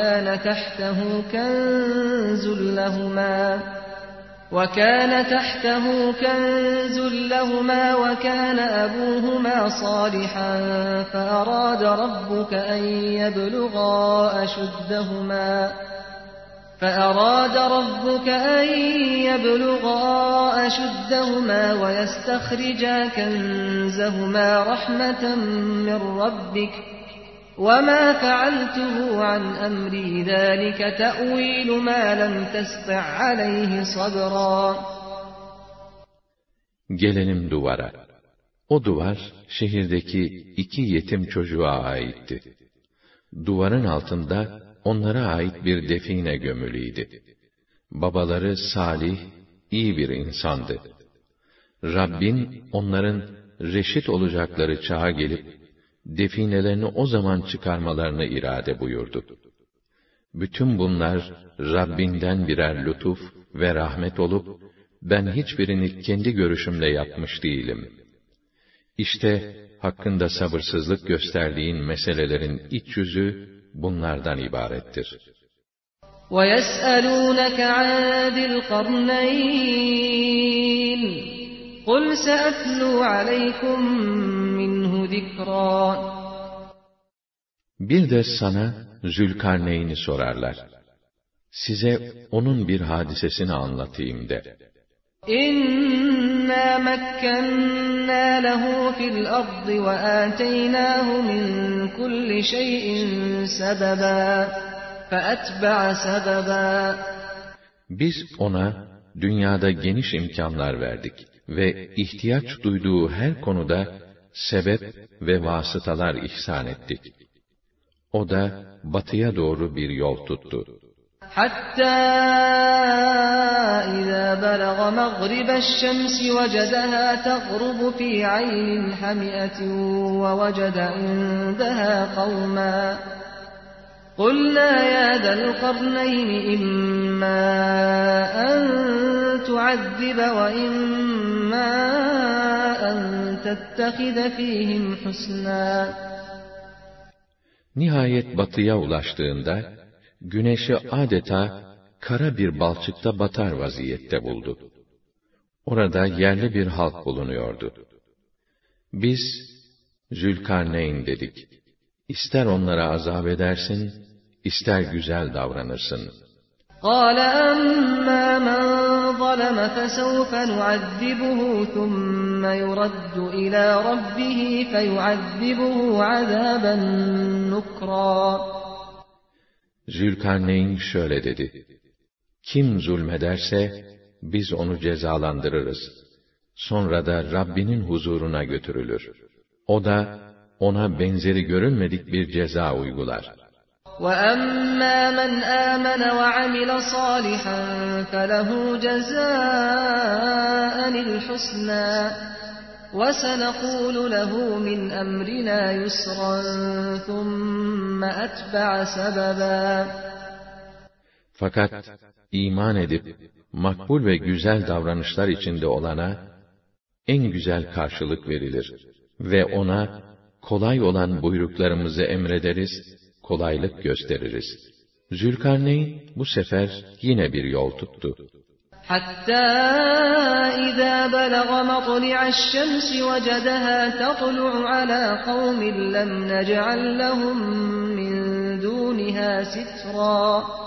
وَكَانَ تَحْتَهُ كَنْزٌ لَهُمَا وَكَانَ أَبُوهُمَا صَالِحًا فَأَرَادَ رَبُّكَ أَنْ يَبْلُغَا أَشُدَّهُمَا وَيَسْتَخْرِجَا كَنزَهُمَا رَحْمَةً مِّن رَّبِّكَ وَمَا فَعَلْتُهُ عَنْ أَمْرِي ذَٰلِكَ تَأْوِيلُ مَا لَمْ تَسْطِع عَلَيْهِ صَبْرًا. Gelelim duvara. O duvar, şehirdeki 2 yetim çocuğa aitti. Duvarın altında, onlara ait bir define gömülüydü. Babaları salih, iyi bir insandı. Rabbin, onların reşit olacakları çağa gelip, definelerini o zaman çıkarmalarını irade buyurdu. Bütün bunlar, Rabbinden birer lütuf ve rahmet olup, ben hiçbirini kendi görüşümle yapmış değilim. İşte, hakkında sabırsızlık gösterdiğin meselelerin iç yüzü, bunlardan ibarettir. وَيَسْأَلُونَكَ عَنْ ذِي الْقَرْنَيْنِ قُلْ سَأَتْلُو عَلَيْكُمْ مِنْهُ ذِكْرًا. Bir de sana Zülkarneyn'i sorarlar. Size onun bir hadisesini anlatayım de. إِنَّا مَكَّنَّا لَهُ فِي الْأَرْضِ وَآتَيْنَاهُ مِنْ كُلِّ شَيْءٍ سَبَبًا فَأَتْبَعَ سَبَبًا. Biz ona dünyada geniş imkanlar verdik ve ihtiyaç duyduğu her konuda sebep ve vasıtalar ihsan ettik. O da batıya doğru bir yol tuttu. حَتَّى إِذَا بَلَغَ مَغْرِبَ الشَّمْسِ وَجَدَهَا تَغْرُبُ فِي عَيْنٍ حَمِئَةٍ وَوَجَدَ عِندَهَا قَوْمًا قُلْنَا يَا ذَا الْقَرْنَيْنِ إِمَّا أَن تُعَذِّبَ وَإِمَّا أن تتخذ فيهم حسنا. Nihayet batıya ulaştığında, güneşi adeta kara bir balçıkta batar vaziyette buldu. Orada yerli bir halk bulunuyordu. Biz, Zülkarneyn dedik, İster onlara azap edersin, ister güzel davranırsın. قَالَ أَمَّا مَنْ ظَلَمَ فَسَوْفَ نُعَذِّبُهُ ثُمَّ يُرَدُّ إِلَى رَبِّهِ فَيُعَذِّبُهُ عَذَابًا نُكْرًا. Zülkarneyn şöyle dedi: Kim zulmederse, biz onu cezalandırırız. Sonra da Rabbinin huzuruna götürülür. O da, ona benzeri görülmedik bir ceza uygular. وَأَمَّا مَنْ آمَنَ وَعَمِلَ صَالِحًا فَلَهُ جَزَاءً الْحُسْنَى وَسَنَقُولُ لَهُ مِنْ أَمْرِنَا يُسْرًا ثُمَّ أَتْبَعَ سَبَبًا. Fakat iman edip makbul ve güzel davranışlar içinde olana en güzel karşılık verilir ve ona kolay olan buyruklarımızı emrederiz, kolaylık gösteririz. Zülkarneyn bu sefer yine bir yol tuttu. Hatta izâ belagha matl'i'aş şemsi vecedehâ tetlu'u alâ kavmin lem nec'al lehum min dûnihâ sitrâ.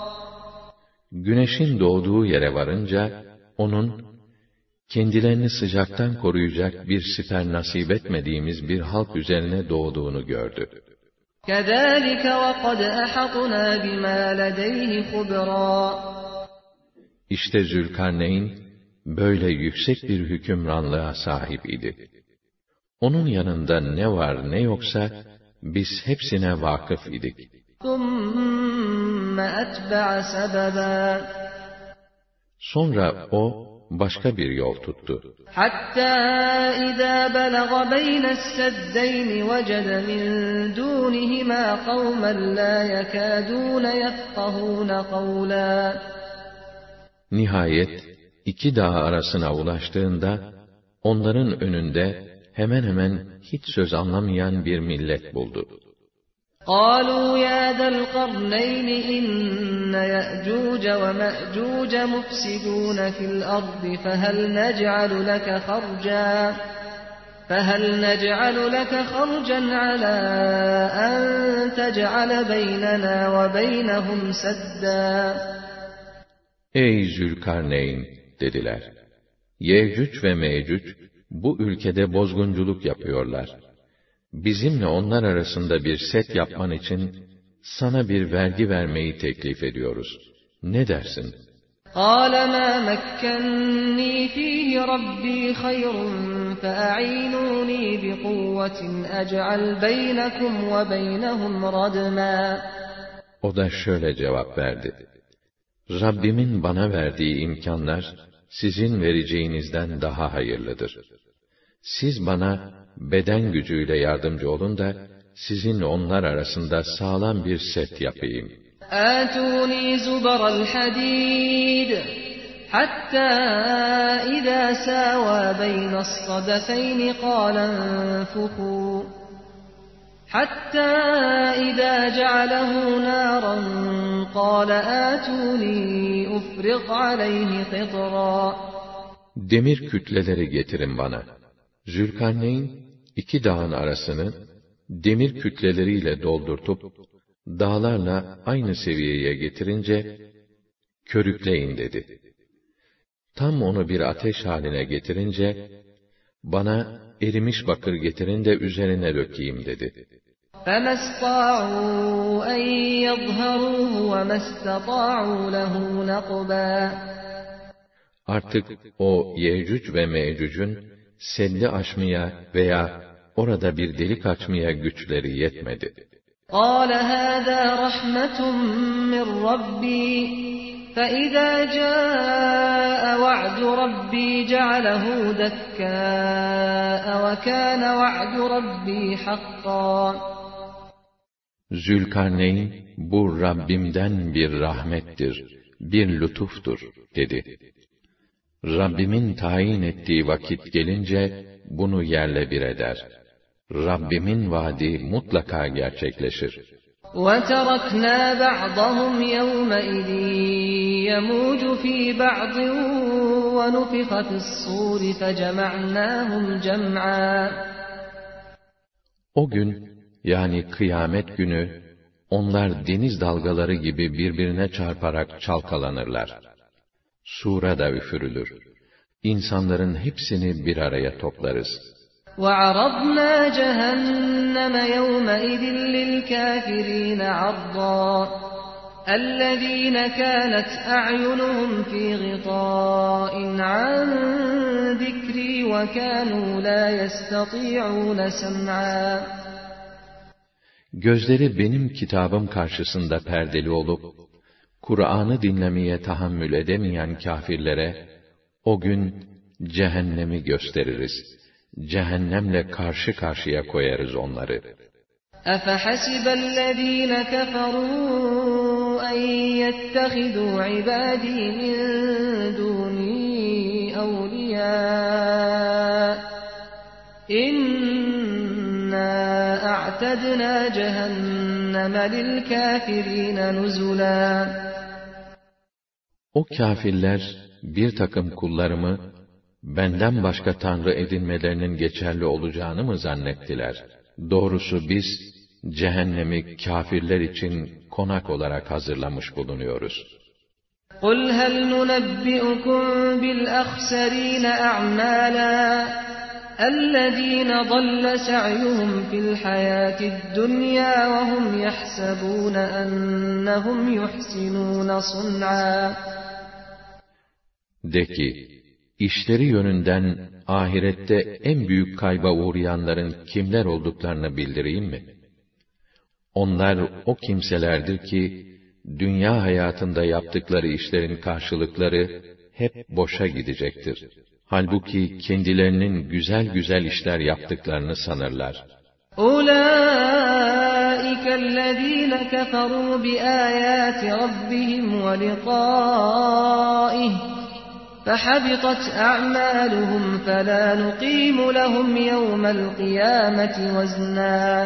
Güneşin doğduğu yere varınca, onun, kendilerini sıcaktan koruyacak bir siper nasip etmediğimiz bir halk üzerine doğduğunu gördü. كَذَٰلِكَ وَقَدْ أَحَطْنَا بِمَا لَدَيْهِ خُبْرًا. İşte Zülkarneyn, böyle yüksek bir hükümranlığa sahip idi. Onun yanında ne var ne yoksa, biz hepsine vakıf idik. ثُمَّ أَتْبَعَ سَبَبًا. Sonra o, başka bir yol tuttu. Hatta izâ belagha beynes seddeyni vecede min dûnihimâ kavmen lâ yekâdûne yefkahûne kavlâ. Nihayet, iki dağ arasına ulaştığında, onların önünde hemen hemen hiç söz anlamayan bir millet buldu. قَالُوا يَا ذَا الْقَرْنَيْنِ إِنَّ يَأْجُوجَ وَمَأْجُوجَ مُفْسِدُونَ فِي الْأَرْضِ فَهَلْ نَجْعَلُ لَكَ خَرْجًا عَلَى أَنْ تَجْعَلَ بَيْنَنَا وَبَيْنَهُمْ سَدًّا. Ey Zülkarneyn, dediler. Yecüc ve Mecüc, bu ülkede bozgunculuk yapıyorlar. Bizimle onlar arasında bir set yapman için, sana bir vergi vermeyi teklif ediyoruz. Ne dersin? قَالَ مَا مَكَّنِّي فِيهِ رَبِّي خَيْرٌ فَأَعِينُونِي بِقُوَّةٍ أَجْعَلْ بَيْنَكُمْ وَبَيْنَهُمْ رَدْمًا. O da şöyle cevap verdi: Rabbimin bana verdiği imkanlar, sizin vereceğinizden daha hayırlıdır. Siz bana, beden gücüyle yardımcı olun da, sizin onlar arasında sağlam bir set yapayım. آتوني زبر الحديد حتى إذا ساوى بين الصدفين قال انفخوا حتى إذا جعله نارا قال آتوني أفرغ عليه قطرا. Demir kütleleri getirin bana. Zülkarneyn, iki dağın arasını demir kütleleriyle doldurtup, dağlarla aynı seviyeye getirince, körükleyin dedi. Tam onu bir ateş haline getirince, bana erimiş bakır getirin de üzerine dökeyim dedi. فَمَا اسْطَاعُوا أَنْ يَظْهَرُوهُ وَمَا اسْتَطَاعُوا لَهُ نَقْبًا. Artık o Yecüc ve Mecüc'ün seddi aşmaya veya orada bir delik açmaya güçleri yetmedi. قَالَ هَذَا رَحْمَةٌ مِّن رَّبِّي فَإِذَا جَاءَ وَعْدُ رَبِّي جَعَلَهُ دَكَّاءَ وَكَانَ وَعْدُ رَبِّي حَقًّا. Zülkarneyn, bu Rabbimden bir rahmettir, bir lütuftur, dedi. Rabbimin tayin ettiği vakit gelince bunu yerle bir eder. Rabbimin vaadi mutlaka gerçekleşir. وَتَرَكْنَا بَعْضَهُمْ يَوْمَئِذٍ يَمُوجُ فِي بَعْضٍ وَنُفِخَ فِي الصُّورِ فَجَمَعْنَاهُمْ جَمْعًا. O gün, yani kıyamet günü, onlar deniz dalgaları gibi birbirine çarparak çalkalanırlar. Sura da üfürülür. İnsanların hepsini bir araya toplarız. وَعَرَضْنَا جَهَنَّمَ يَوْمَئِذٍ لِلْكَافِرِينَ عَرْضًا الَّذِينَ كَانَتْ أَعْيُنُهُمْ فِي غِطَاءٍ عَنْ ذِكْرِي وَكَانُوا لَا يَسْتَطِيعُونَ سَمْعًا. Gözleri benim kitabım karşısında perdeli olup, Kur'an'ı dinlemeye tahammül edemeyen kâfirlere, o gün cehennemi gösteririz. Cehennemle karşı karşıya koyarız onları. أَفَحَسِبَ الَّذ۪ينَ كَفَرُوا أَنْ يَتَّخِذُوا عِبَادِي مِنْ دُونِي أَوْلِيَاءَ إِنَّا أَعْتَدْنَا جَهَنَّمَ لِلْكَافِرِينَ نُزُلًا. O kâfirler, bir takım kullarımı, benden başka tanrı edinmelerinin geçerli olacağını mı zannettiler? Doğrusu biz, cehennemi kâfirler için konak olarak hazırlamış bulunuyoruz. قُلْ هَلْ نُنَبِّئُكُمْ بِالْأَخْسَرِينَ أَعْمَالًا الَّذ۪ينَ ضَلَّ سَعْيُهُمْ فِي الْحَيَاةِ الدُّنْيَا وَهُمْ يَحْسَبُونَ أَنَّهُمْ يُحْسِنُونَ صُنْعًا. De ki, işleri yönünden ahirette en büyük kayba uğrayanların kimler olduklarını bildireyim mi? Onlar o kimselerdir ki, dünya hayatında yaptıkları işlerin karşılıkları hep boşa gidecektir. Halbuki kendilerinin güzel güzel işler yaptıklarını sanırlar. أُولَٰئِكَ الَّذ۪ينَ كَفَرُوا بِآيَاتِ رَبِّهِمْ وَلِقَائِهِ فَحَبِطَتْ أَعْمَالُهُمْ فَلَا نُقِيمُ لَهُمْ يَوْمَ الْقِيَامَةِ وَزْنًا.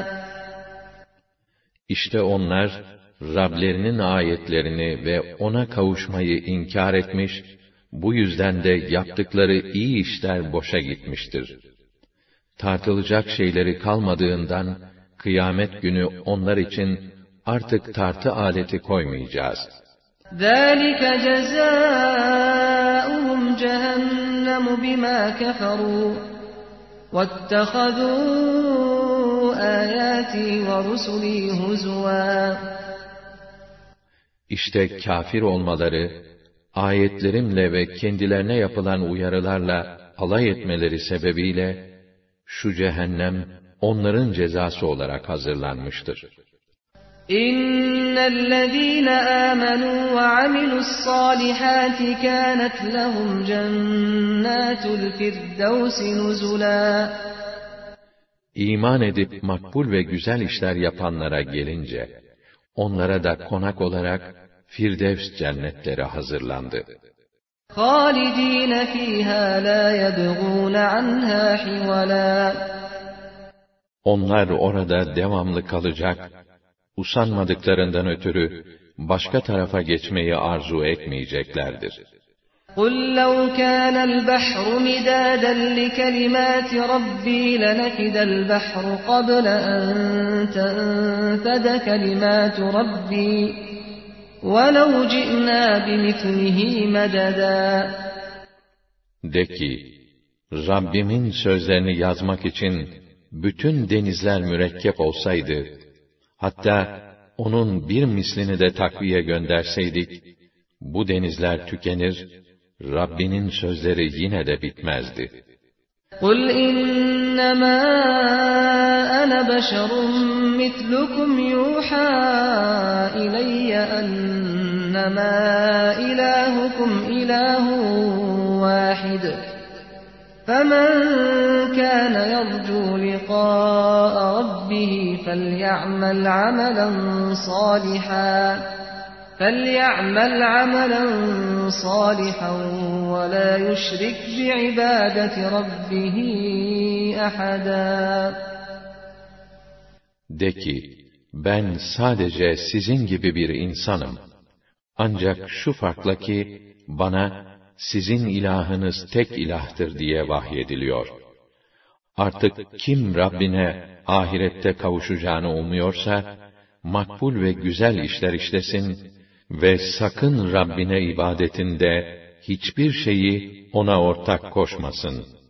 İşte onlar, Rablerinin ayetlerini ve ona kavuşmayı inkar etmiş, bu yüzden de yaptıkları iyi işler boşa gitmiştir. Tartılacak şeyleri kalmadığından, kıyamet günü onlar için artık tartı aleti koymayacağız. ذَٰلِكَ جَزَاؤُهُمْ جَهَنَّمُ بِمَا كَفَرُوا وَاتَّخَذُوا آيَاتِي وَرُسُلِي هُزُوًا. İşte kâfir olmaları, ayetlerimle ve kendilerine yapılan uyarılarla alay etmeleri sebebiyle, şu cehennem onların cezası olarak hazırlanmıştır. İnnellezîne âmenû ve amilu's-sâlihâti kânet lehum cennâtul firdevsi nuzulâ. İman edip makbul ve güzel işler yapanlara gelince, onlara da konak olarak Firdevs cennetleri hazırlandı. خَالِد۪ينَ ف۪يهَا لَا يَبْغُونَ عَنْهَا حِوَلًا. Onlar orada devamlı kalacak, usanmadıklarından ötürü başka tarafa geçmeyi arzu etmeyeceklerdir. قُلْ لَوْ كَانَ الْبَحْرُ مِدَادًا لِكَلِمَاتِ رَبِّي لَنَفِدَ الْبَحْرُ قَبْلَ أَنْ تَنْفَدَ كَلِمَاتُ رَبِّي وَلَوْ جِئْنَا بِمِثْلِهِ مَدَدًا. De ki, Rabbimin sözlerini yazmak için bütün denizler mürekkep olsaydı, hatta onun bir mislini de takviye gönderseydik, bu denizler tükenir, Rabbinin sözleri yine de bitmezdi. قُلْ إِنَّمَا أَنَا بَشَرٌ مِثْلُكُمْ يُوحَى إِلَيَّ أَنَّمَا إِلَٰهُكُمْ إِلَٰهٌ وَاحِدٌ فَمَنْ كَانَ يَرْجُو لِقَاءَ رَبِّهِ فَلْيَعْمَلْ عَمَلًا صَالِحًا فَلْيَعْمَلْ عَمَلًا صَالِحًا وَلَا يُشْرِكْ بِعِبَادَةِ رَبِّهِ أَحَدًا. De ki, ben sadece sizin gibi bir insanım. Ancak şu farkla ki, bana, sizin ilahınız tek ilahtır diye vahyediliyor. Artık kim Rabbine ahirette kavuşacağını umuyorsa, makbul ve güzel işler işlesin ve sakın Rabbine ibadetinde hiçbir şeyi ona ortak koşmasın.